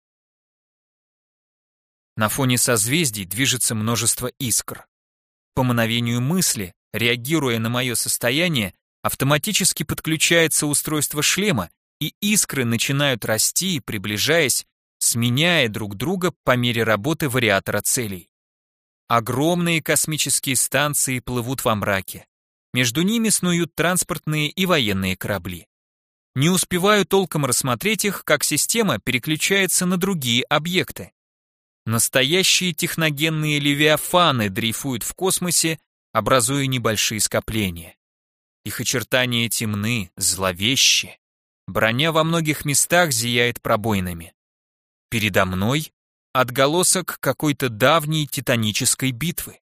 A: На фоне созвездий движется множество искр. По мановению мысли, реагируя на мое состояние, автоматически подключается устройство шлема, и искры начинают расти, приближаясь, сменяя друг друга по мере работы вариатора целей. Огромные космические станции плывут во мраке. Между ними снуют транспортные и военные корабли. Не успеваю толком рассмотреть их, как система переключается на другие объекты. Настоящие техногенные левиафаны дрейфуют в космосе, образуя небольшие скопления. Их очертания темны, зловещи. Броня во многих местах зияет пробоинами. Передо мной отголосок какой-то давней титанической битвы.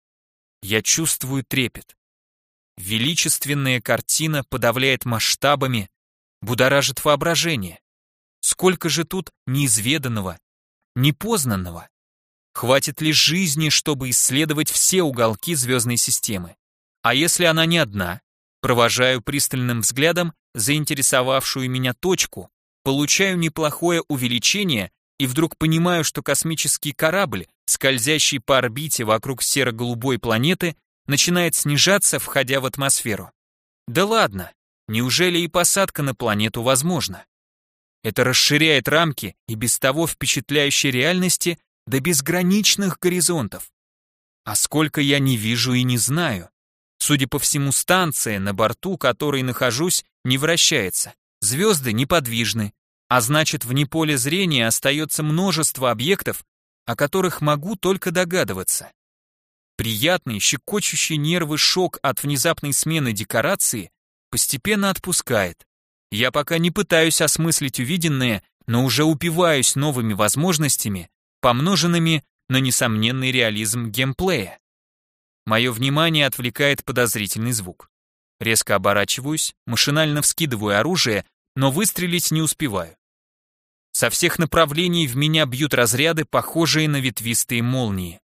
A: Я чувствую трепет. Величественная картина подавляет масштабами, будоражит воображение. Сколько же тут неизведанного, непознанного. Хватит ли жизни, чтобы исследовать все уголки звездной системы? А если она не одна? Провожаю пристальным взглядом заинтересовавшую меня точку, получаю неплохое увеличение и вдруг понимаю, что космический корабль, скользящий по орбите вокруг серо-голубой планеты, начинает снижаться, входя в атмосферу. Да ладно, неужели и посадка на планету возможна? Это расширяет рамки и без того впечатляющей реальности до безграничных горизонтов. А сколько я не вижу и не знаю. Судя по всему, станция, на борту которой нахожусь, не вращается. Звезды неподвижны, а значит, вне поля зрения остается множество объектов, о которых могу только догадываться. Приятный, щекочущий нервы шок от внезапной смены декорации постепенно отпускает. Я пока не пытаюсь осмыслить увиденное, но уже упиваюсь новыми возможностями, помноженными на несомненный реализм геймплея. Мое внимание отвлекает подозрительный звук. Резко оборачиваюсь, машинально вскидываю оружие, но выстрелить не успеваю. Со всех направлений в меня бьют разряды, похожие на ветвистые молнии.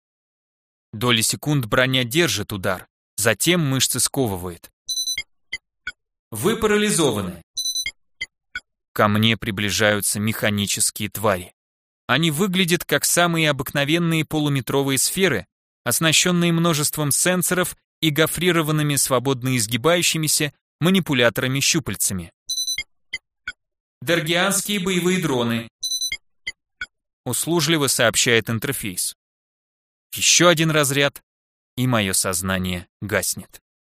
A: Доли секунд броня держит удар, затем мышцы сковывает. Вы парализованы. Ко мне приближаются механические твари. Они выглядят как самые обыкновенные полуметровые сферы, оснащенные множеством сенсоров и гофрированными свободно изгибающимися манипуляторами-щупальцами.
B: Даргианские боевые дроны.
A: Услужливо сообщает интерфейс. Еще один разряд, и мое сознание гаснет.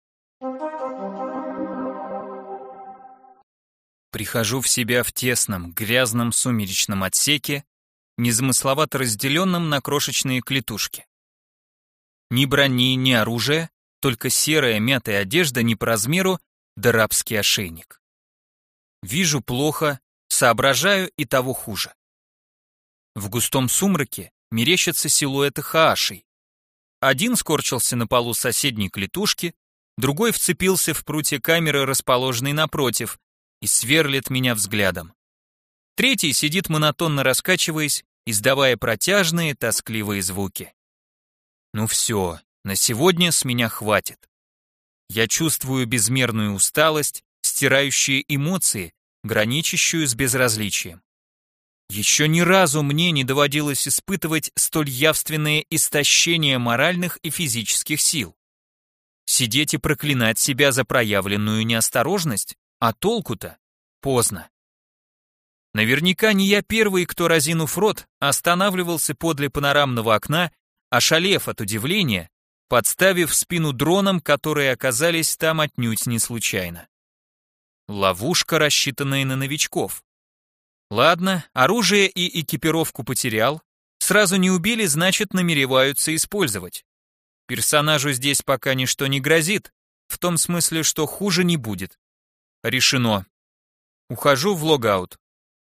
A: Прихожу в себя в тесном, грязном сумеречном отсеке, незамысловато разделенном на крошечные клетушки. Ни брони, ни оружия, только серая мятая одежда не по размеру, да рабский ошейник. Вижу плохо, соображаю и того хуже. В густом сумраке мерещатся силуэты хаашей. Один скорчился на полу соседней клетушки, другой вцепился в прутья камеры, расположенной напротив, и сверлит меня взглядом. Третий сидит монотонно раскачиваясь, издавая протяжные, тоскливые звуки. Ну все, на сегодня с меня хватит. Я чувствую безмерную усталость, стирающие эмоции, граничащую с безразличием. Еще ни разу мне не доводилось испытывать столь явственное истощение моральных и физических сил. Сидеть и проклинать себя за проявленную неосторожность, а толку-то? Поздно. Наверняка не я первый, кто, разинув рот, останавливался подле панорамного окна, ошалев от удивления, подставив спину дронам, которые оказались там отнюдь не случайно. Ловушка, рассчитанная на новичков. Ладно, оружие и экипировку потерял, сразу не убили, значит, намереваются использовать. Персонажу здесь пока ничто не грозит, в том смысле, что хуже не будет. Решено. Ухожу в логаут.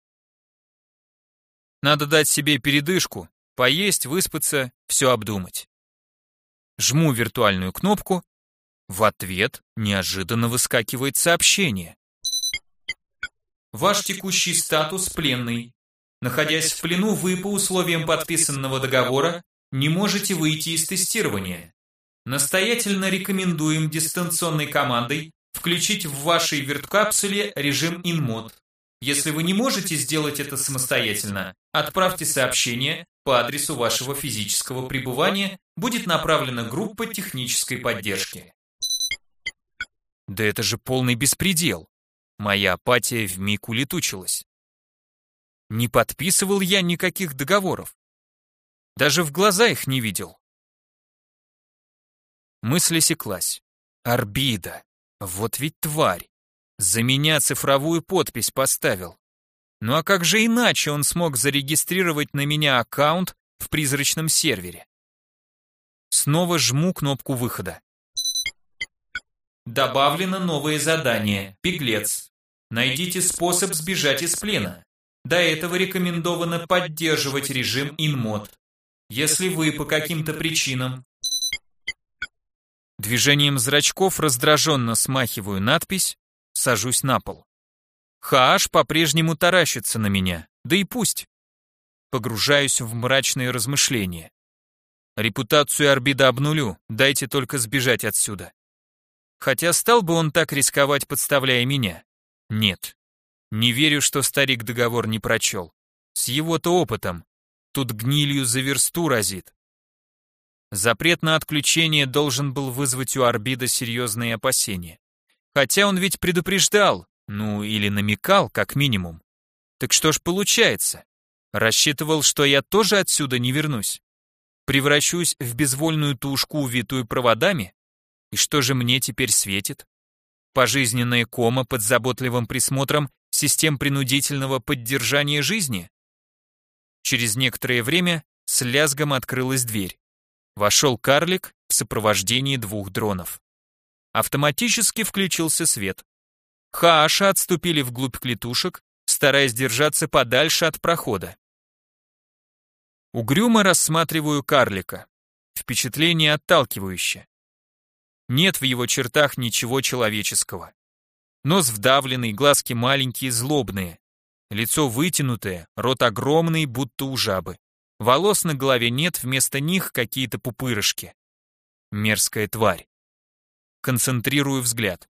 A: Надо дать себе передышку, поесть, выспаться, все обдумать. Жму виртуальную кнопку. В ответ неожиданно выскакивает сообщение.
B: Ваш текущий статус пленный. Находясь в плену, вы по условиям подписанного договора не можете выйти из тестирования. Настоятельно рекомендуем дистанционной командой включить в вашей верткапсуле режим InMod. Если вы не можете сделать это самостоятельно, отправьте сообщение по адресу вашего физического пребывания, будет направлена группа технической поддержки.
A: Да это же полный беспредел. Моя апатия вмиг улетучилась. Не подписывал я никаких договоров. Даже в глаза их не видел. Мысль осеклась. Орбида. Вот ведь тварь. За меня цифровую подпись поставил. Ну а как же иначе он смог зарегистрировать на меня аккаунт в призрачном сервере? Снова жму кнопку выхода.
B: Добавлено новое задание «Беглец». Найдите способ сбежать из плена. До этого рекомендовано поддерживать режим InMod. Если вы по каким-то причинам...
A: Движением зрачков раздраженно смахиваю надпись, сажусь на пол. Хааш по-прежнему таращится на меня, да и пусть. Погружаюсь в мрачные размышления. Репутацию Орбида обнулю, дайте только сбежать отсюда. Хотя стал бы он так рисковать, подставляя меня? Нет. Не верю, что старик договор не прочел. С его-то опытом. Тут гнилью за версту разит. Запрет на отключение должен был вызвать у Орбида серьезные опасения. Хотя он ведь предупреждал, ну или намекал, как минимум. Так что ж получается? Рассчитывал, что я тоже отсюда не вернусь? Превращусь в безвольную тушку, увитую проводами? И что же мне теперь светит? Пожизненная кома под заботливым присмотром систем принудительного поддержания жизни? Через некоторое время с лязгом открылась дверь. Вошел карлик в сопровождении двух дронов. Автоматически включился свет. Хааши отступили вглубь клетушек, стараясь держаться подальше от прохода. Угрюмо рассматриваю карлика. Впечатление отталкивающее. Нет в его чертах ничего человеческого. Нос вдавленный, глазки маленькие, злобные. Лицо вытянутое, рот огромный, будто у жабы. Волос на голове нет, вместо них какие-то пупырышки. Мерзкая тварь. Концентрирую взгляд.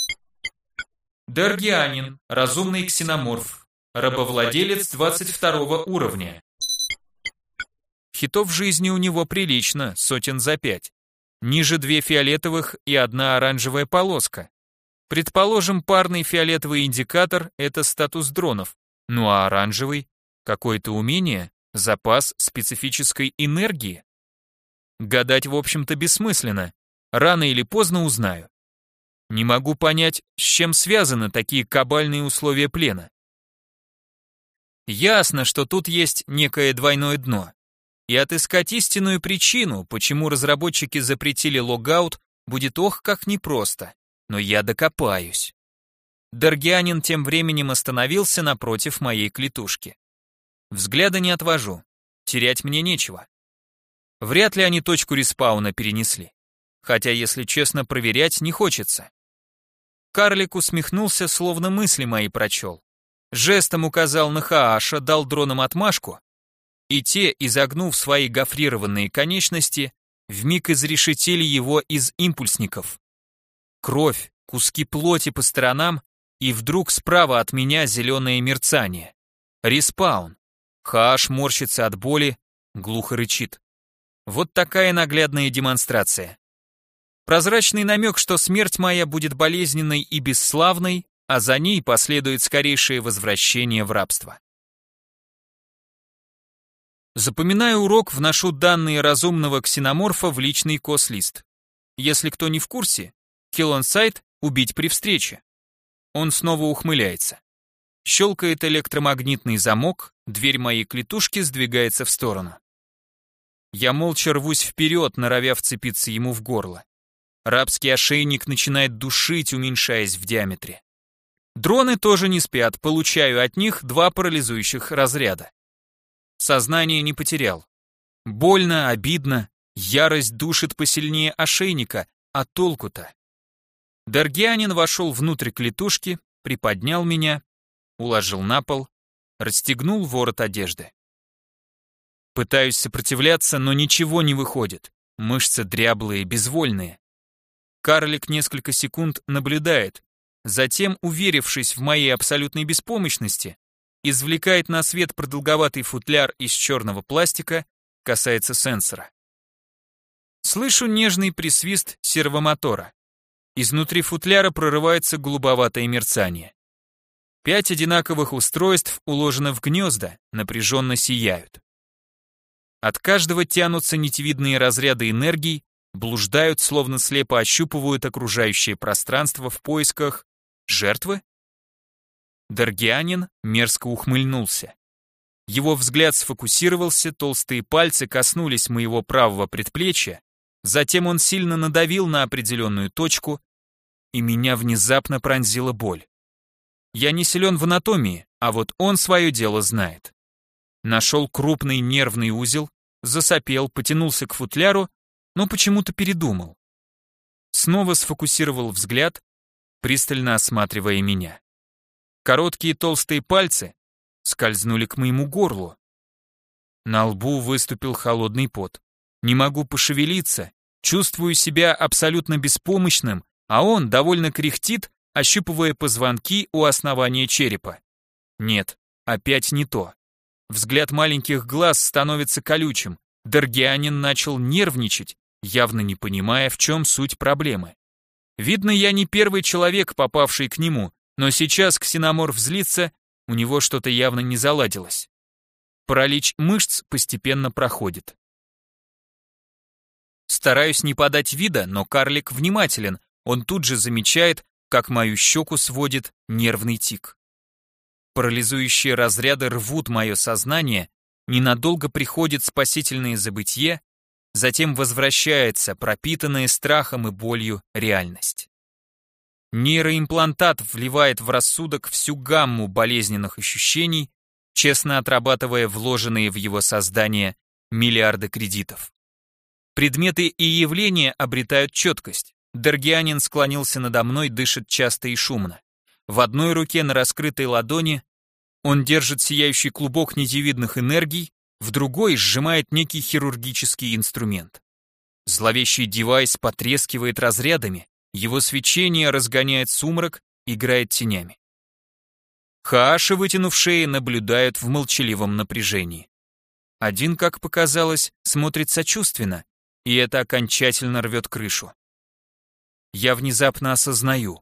B: Даргианин, разумный ксеноморф. Рабовладелец двадцать второго уровня.
A: Хитов жизни у него прилично, сотен за пять. Ниже две фиолетовых и одна оранжевая полоска.
B: Предположим, парный фиолетовый индикатор – это статус дронов, ну а оранжевый – какое-то умение, запас специфической энергии. Гадать, в общем-то, бессмысленно, рано или поздно узнаю. Не могу понять, с чем связаны такие кабальные условия плена. Ясно, что тут есть некое двойное дно. И отыскать истинную причину, почему разработчики запретили логаут, будет ох как непросто. Но я докопаюсь. Даргианин тем временем остановился напротив моей клетушки. Взгляда не отвожу. Терять мне нечего. Вряд ли они точку респауна перенесли. Хотя, если честно, проверять не хочется. Карлик усмехнулся, словно мысли мои прочел. Жестом указал на Хааша, дал дронам отмашку, и те, изогнув свои гофрированные конечности, вмиг изрешетили его из импульсников. Кровь, куски плоти по сторонам, и вдруг справа от меня зеленое мерцание. Респаун. Хааш морщится от боли, глухо рычит. Вот такая наглядная демонстрация. Прозрачный намек, что смерть моя будет болезненной и бесславной, а за ней последует скорейшее возвращение в рабство. Запоминаю урок, вношу данные разумного ксеноморфа в личный кос-лист. Если кто не в курсе, kill on sight — убить при встрече. Он снова ухмыляется. Щелкает электромагнитный замок, дверь моей клетушки сдвигается в сторону. Я молча рвусь вперед, норовя вцепиться ему в горло. Рабский ошейник начинает душить, уменьшаясь в диаметре. Дроны тоже не спят, получаю от них два парализующих разряда. Сознание не потерял. Больно, обидно, ярость душит посильнее ошейника, а толку-то? Даргианин вошел внутрь клетушки, приподнял меня, уложил на пол, расстегнул ворот одежды. Пытаюсь сопротивляться, но ничего не выходит. Мышцы дряблые, безвольные. Карлик несколько секунд наблюдает, затем, уверившись в моей абсолютной беспомощности, извлекает на свет продолговатый футляр из черного пластика, касается сенсора. Слышу нежный присвист сервомотора. Изнутри футляра прорывается голубоватое мерцание. Пять одинаковых устройств уложено в гнезда, напряженно сияют. От каждого тянутся нитевидные разряды энергий, блуждают, словно слепо ощупывают окружающее пространство в поисках жертвы? Даргианин мерзко ухмыльнулся. Его взгляд сфокусировался, толстые пальцы коснулись моего правого предплечья, затем он сильно надавил на определенную точку, и меня внезапно пронзила боль. Я не силен в анатомии, а вот он свое дело знает. Нашел крупный нервный узел, засопел, потянулся к футляру, но почему-то передумал. Снова сфокусировал взгляд, пристально осматривая меня. Короткие толстые пальцы скользнули к моему горлу. На лбу выступил холодный пот. Не могу пошевелиться, чувствую себя абсолютно беспомощным, а он довольно кряхтит, ощупывая позвонки у основания черепа. Нет, опять не то. Взгляд маленьких глаз становится колючим. Даргианин начал нервничать, явно не понимая, в чем суть проблемы. Видно, я не первый человек, попавший к нему, но сейчас ксеноморф злится, у него что-то явно не заладилось. Паралич мышц постепенно проходит. Стараюсь не подать вида, но карлик внимателен, он тут же замечает, как мою щеку сводит нервный тик. Парализующие разряды рвут мое сознание, ненадолго приходит спасительное забытье, затем возвращается пропитанная страхом и болью реальность. Нейроимплантат вливает в рассудок всю гамму болезненных ощущений, честно отрабатывая вложенные в его создание миллиарды кредитов. Предметы и явления обретают четкость. Даргианин склонился надо мной, дышит часто и шумно. В одной руке на раскрытой ладони он держит сияющий клубок нитевидных энергий, в другой сжимает некий хирургический инструмент. Зловещий девайс потрескивает разрядами, его свечение разгоняет сумрак, играет тенями. Хааши, вытянув шеи, наблюдают в молчаливом напряжении. Один, как показалось, смотрит сочувственно, и это окончательно рвет крышу. Я внезапно осознаю,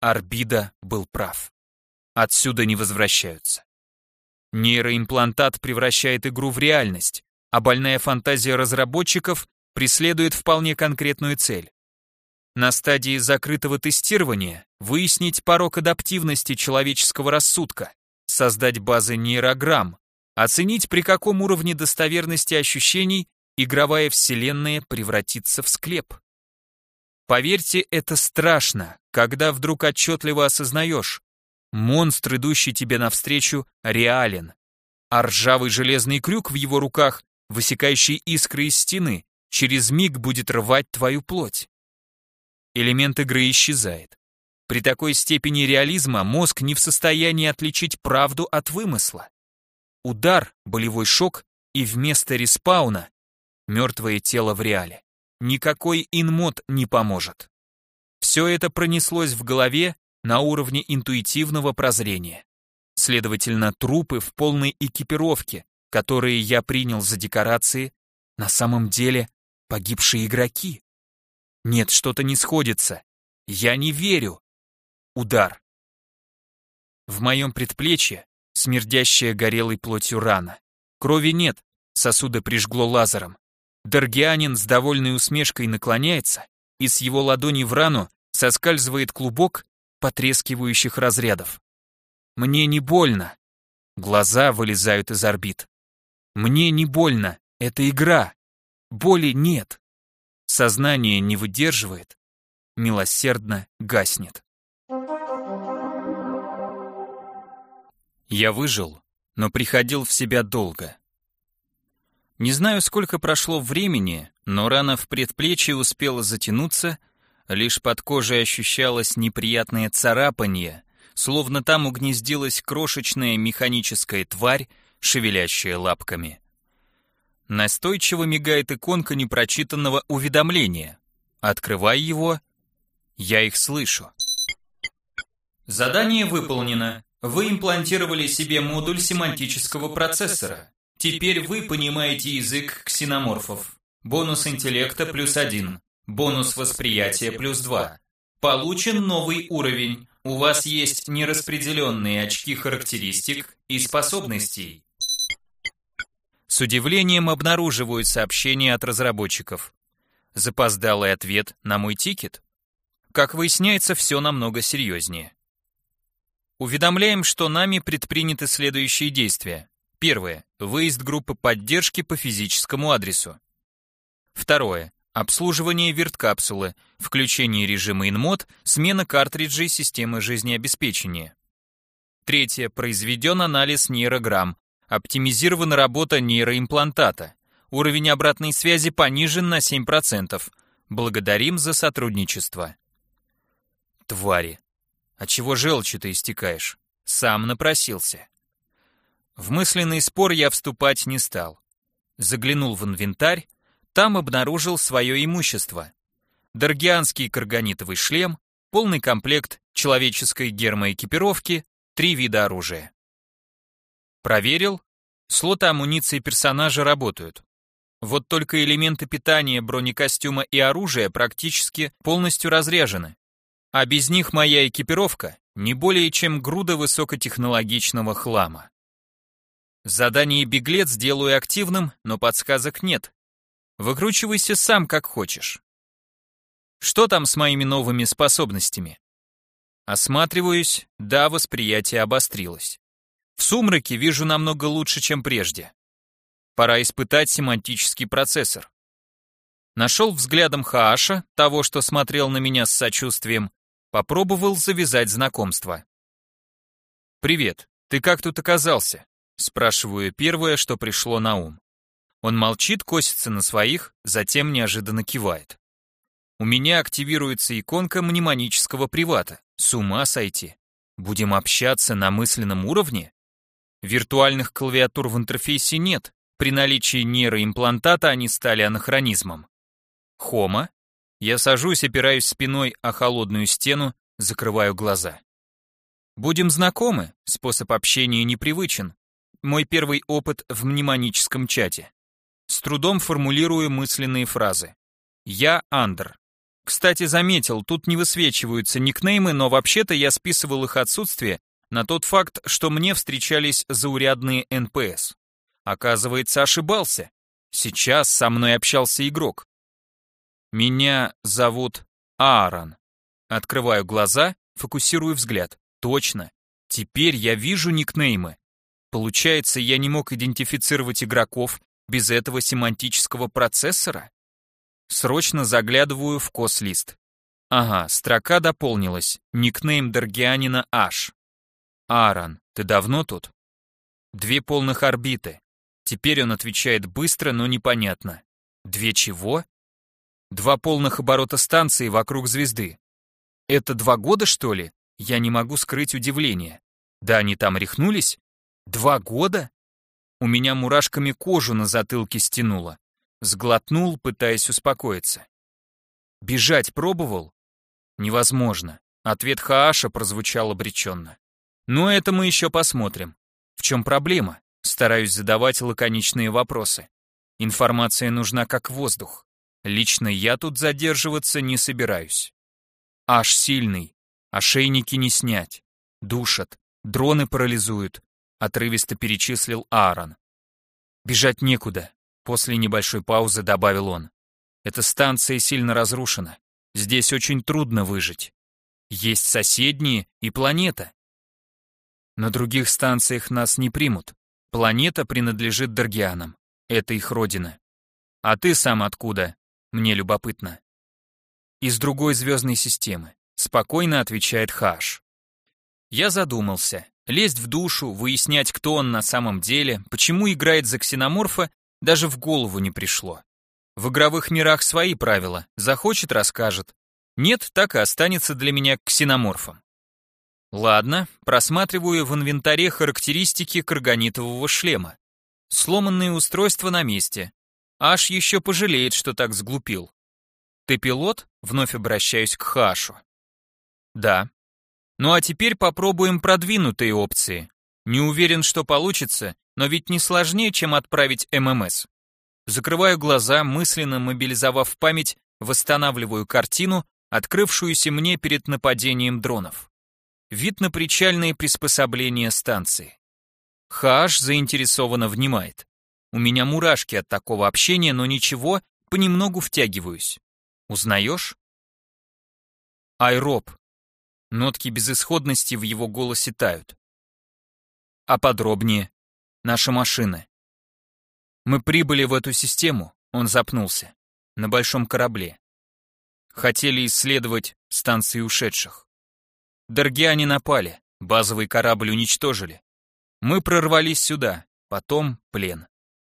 A: Арбида был прав. Отсюда не возвращаются. Нейроимплантат превращает игру в реальность, а больная фантазия разработчиков преследует вполне конкретную цель. На стадии закрытого тестирования выяснить порог адаптивности человеческого рассудка, создать базы нейрограмм, оценить, при каком уровне достоверности ощущений игровая вселенная превратится в склеп. Поверьте, это страшно, когда вдруг отчетливо осознаешь, монстр, идущий тебе навстречу, реален, а ржавый железный крюк в его руках, высекающий искры из стены, через миг будет рвать твою плоть. Элемент игры исчезает. При такой степени реализма мозг не в состоянии отличить правду от вымысла. Удар, болевой шок и вместо респауна мертвое тело в реале. Никакой инмод не поможет. Все это пронеслось в голове на уровне интуитивного прозрения. Следовательно, трупы в полной экипировке, которые я принял за декорации, на самом деле погибшие игроки. Нет, что-то не сходится. Я не верю. Удар. В моем предплечье смердящая горелой плотью рана. Крови нет, сосуды прижгло лазером. Даргианин с довольной усмешкой наклоняется, и с его ладони в рану соскальзывает клубок потрескивающих разрядов. Мне не больно. Глаза вылезают из орбит. Мне не больно, это игра. Боли нет. Сознание не выдерживает, милосердно гаснет. Я выжил, но приходил в себя долго. Не знаю, сколько прошло времени, но рана в предплечье успела затянуться, лишь под кожей ощущалось неприятное царапанье, словно там угнездилась крошечная механическая тварь, шевелящая лапками. Настойчиво мигает иконка непрочитанного уведомления. Открывай его, я их слышу.
B: Задание выполнено. Вы имплантировали себе модуль семантического процессора. Теперь вы понимаете язык ксеноморфов. Бонус интеллекта плюс один. Бонус восприятия плюс два. Получен новый уровень. У вас есть нераспределенные очки характеристик и способностей.
A: С удивлением обнаруживаю сообщение от разработчиков. Запоздалый ответ на мой тикет. Как выясняется, все намного серьезнее. Уведомляем, что нами предприняты следующие действия. Первое. Выезд группы поддержки по физическому адресу. Второе. Обслуживание верткапсулы, включение режима InMod, смена картриджей системы жизнеобеспечения. Третье. Произведен анализ нейрограмм. Оптимизирована работа нейроимплантата. Уровень обратной связи понижен на семь процентов. Благодарим за сотрудничество. Твари. А чего желчи-то истекаешь? Сам напросился. В мысленный спор я вступать не стал. Заглянул в инвентарь, там обнаружил свое имущество. Даргианский карганитовый шлем, полный комплект человеческой гермоэкипировки, три вида оружия. Проверил, слоты амуниции персонажа работают. Вот только элементы питания, бронекостюма и оружия практически полностью разряжены. А без них моя экипировка не более чем груда высокотехнологичного хлама. Задание «Беглец» делаю активным, но подсказок нет. Выкручивайся сам как хочешь. Что там с моими новыми способностями? Осматриваюсь, да, восприятие обострилось. В сумраке вижу намного лучше, чем прежде. Пора испытать семантический процессор. Нашел взглядом Хааша, того, что смотрел на меня с сочувствием, попробовал завязать знакомство. «Привет, ты как тут оказался?» Спрашиваю первое, что пришло на ум. Он молчит, косится на своих, затем неожиданно кивает. У меня активируется иконка мнемонического привата. С ума сойти. Будем общаться на мысленном уровне? Виртуальных клавиатур в интерфейсе нет. При наличии нейроимплантата они стали анахронизмом. Хома. Я сажусь, опираюсь спиной о холодную стену, закрываю глаза. Будем знакомы, способ общения непривычен. Мой первый опыт в мнемоническом чате. С трудом формулирую мысленные фразы. Я Андр. Кстати, заметил, тут не высвечиваются никнеймы, но вообще-то я списывал их отсутствие на тот факт, что мне встречались заурядные эн пэ эс. Оказывается, ошибался. Сейчас со мной общался игрок. Меня зовут Аарон. Открываю глаза, фокусирую взгляд. Точно. Теперь я вижу никнеймы. Получается, я не мог идентифицировать игроков без этого семантического процессора? Срочно заглядываю в кос-лист. Ага, строка дополнилась. Никнейм Даргианина Аш. Аарон, ты давно тут? Две полных орбиты. Теперь он отвечает быстро, но непонятно. Две чего? Два полных оборота станции вокруг звезды. Это два года, что ли? Я не могу скрыть удивление. Да они там рехнулись? Два года? У меня мурашками кожу на затылке стянуло. Сглотнул, пытаясь успокоиться. Бежать пробовал? Невозможно. Ответ Хааша прозвучал обреченно. Но это мы еще посмотрим. В чем проблема? Стараюсь задавать лаконичные вопросы. Информация нужна как воздух. Лично я тут задерживаться не собираюсь. Аш сильный. Ошейники не снять. Душат. Дроны парализуют. Отрывисто перечислил Аарон. Бежать некуда. После небольшой паузы добавил он. Эта станция сильно разрушена. Здесь очень трудно выжить. Есть соседние и планета. На других станциях нас не примут. Планета принадлежит Даргианам. Это их родина. А ты сам откуда? Мне любопытно. Из другой звездной системы. Спокойно отвечает Хааш. Я задумался. Лезть в душу, выяснять, кто он на самом деле, почему играет за ксеноморфа, даже в голову не пришло. В игровых мирах свои правила. Захочет — расскажет. Нет, так и останется для меня ксеноморфом. Ладно, просматриваю в инвентаре характеристики карганитового шлема. Сломанные устройства на месте. Аш еще пожалеет, что так сглупил. Ты пилот? Вновь обращаюсь к Хашу. Да. Ну а теперь попробуем продвинутые опции. Не уверен, что получится, но ведь не сложнее, чем отправить эм эм эс. Закрываю глаза, мысленно мобилизовав память, восстанавливаю картину, открывшуюся мне перед нападением дронов. Вид на причальные приспособления станции. Хааш заинтересованно внимает. У меня мурашки от такого общения, но ничего, понемногу втягиваюсь. Узнаешь? Айроб. Нотки безысходности в его голосе тают. А подробнее? Наша машина. Мы прибыли в эту систему, он запнулся, на большом корабле. Хотели исследовать станции ушедших. Даргиане напали, базовый корабль уничтожили. Мы прорвались сюда, потом плен.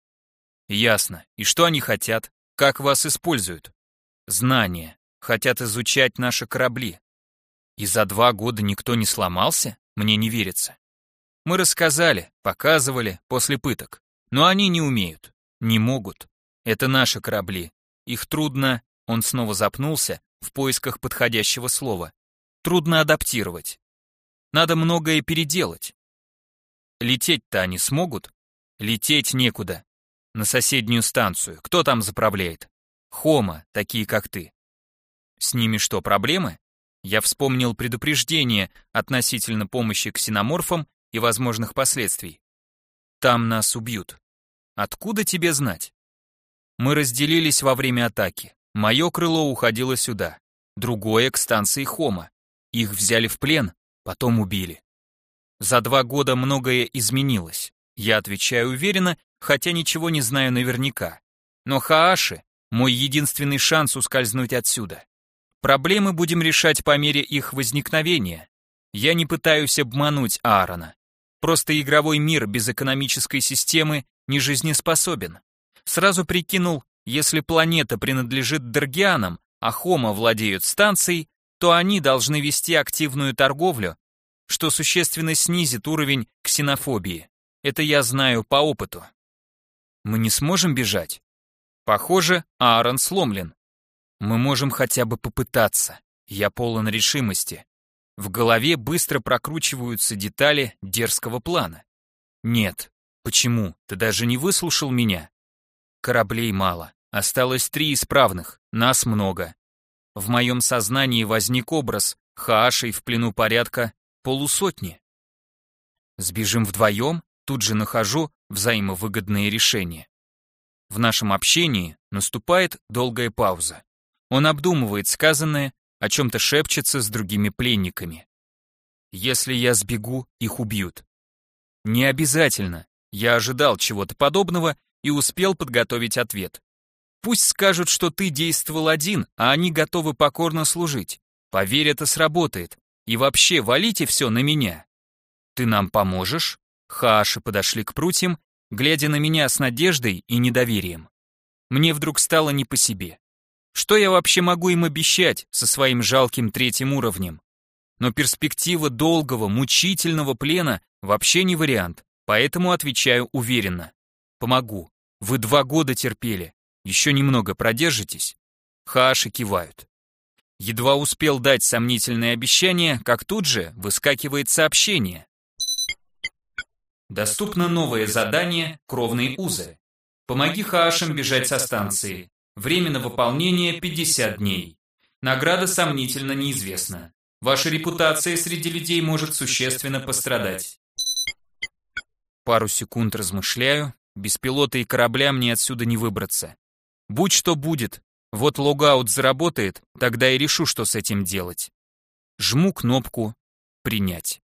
A: Ясно. И что они хотят? Как вас используют? Знания. Хотят изучать наши корабли. И за два года никто не сломался? Мне не верится. Мы рассказали, показывали, после пыток. Но они не умеют, не могут. Это наши корабли. Их трудно, он снова запнулся в поисках подходящего слова. Трудно адаптировать. Надо многое переделать. Лететь-то они смогут? Лететь некуда. На соседнюю станцию. Кто там заправляет? Хома, такие как ты. С ними что, проблемы? Я вспомнил предупреждение относительно помощи ксеноморфам и возможных последствий. Там нас убьют. Откуда тебе знать? Мы разделились во время атаки. Мое крыло уходило сюда, другое к станции Хома. Их взяли в плен, потом убили. За два года многое изменилось. Я отвечаю уверенно, хотя ничего не знаю наверняка. Но Хааши — мой единственный шанс ускользнуть отсюда. Проблемы будем решать по мере их возникновения. Я не пытаюсь обмануть Аарона. Просто игровой мир без экономической системы не жизнеспособен. Сразу прикинул, если планета принадлежит Даргианам, а Хома владеют станцией, то они должны вести активную торговлю, что существенно снизит уровень ксенофобии. Это я знаю по опыту. Мы не сможем бежать? Похоже, Аарон сломлен. Мы можем хотя бы попытаться. Я полон решимости. В голове быстро прокручиваются детали дерзкого плана. Нет. Почему? Ты даже не выслушал меня? Кораблей мало. Осталось три исправных. Нас много. В моем сознании возник образ Хаашей в плену порядка полусотни. Сбежим вдвоем, тут же нахожу взаимовыгодные решения. В нашем общении наступает долгая пауза. Он обдумывает сказанное, о чем-то шепчется с другими пленниками. Если я сбегу, их убьют. Не обязательно. Я ожидал чего-то подобного и успел подготовить ответ. Пусть скажут, что ты действовал один, а они готовы покорно служить. Поверь, это сработает. И вообще, валите все на меня. Ты нам поможешь? Хааши подошли к прутьям, глядя на меня с надеждой и недоверием. Мне вдруг стало не по себе. Что я вообще могу им обещать со своим жалким третьим уровнем? Но перспектива долгого, мучительного плена вообще не вариант, поэтому отвечаю уверенно. Помогу. Вы два года терпели. Еще немного продержитесь? Хааши кивают. Едва успел дать сомнительное обещание, как тут же выскакивает сообщение.
B: Доступно новое задание «Кровные узы». Помоги Хаашам бежать со станции. Время на выполнение пятьдесят дней. Награда сомнительно неизвестна. Ваша репутация среди людей может существенно пострадать.
A: Пару секунд размышляю. Без пилота и корабля мне отсюда не выбраться. Будь что будет. Вот логаут заработает, тогда и решу, что с этим делать. Жму кнопку «Принять».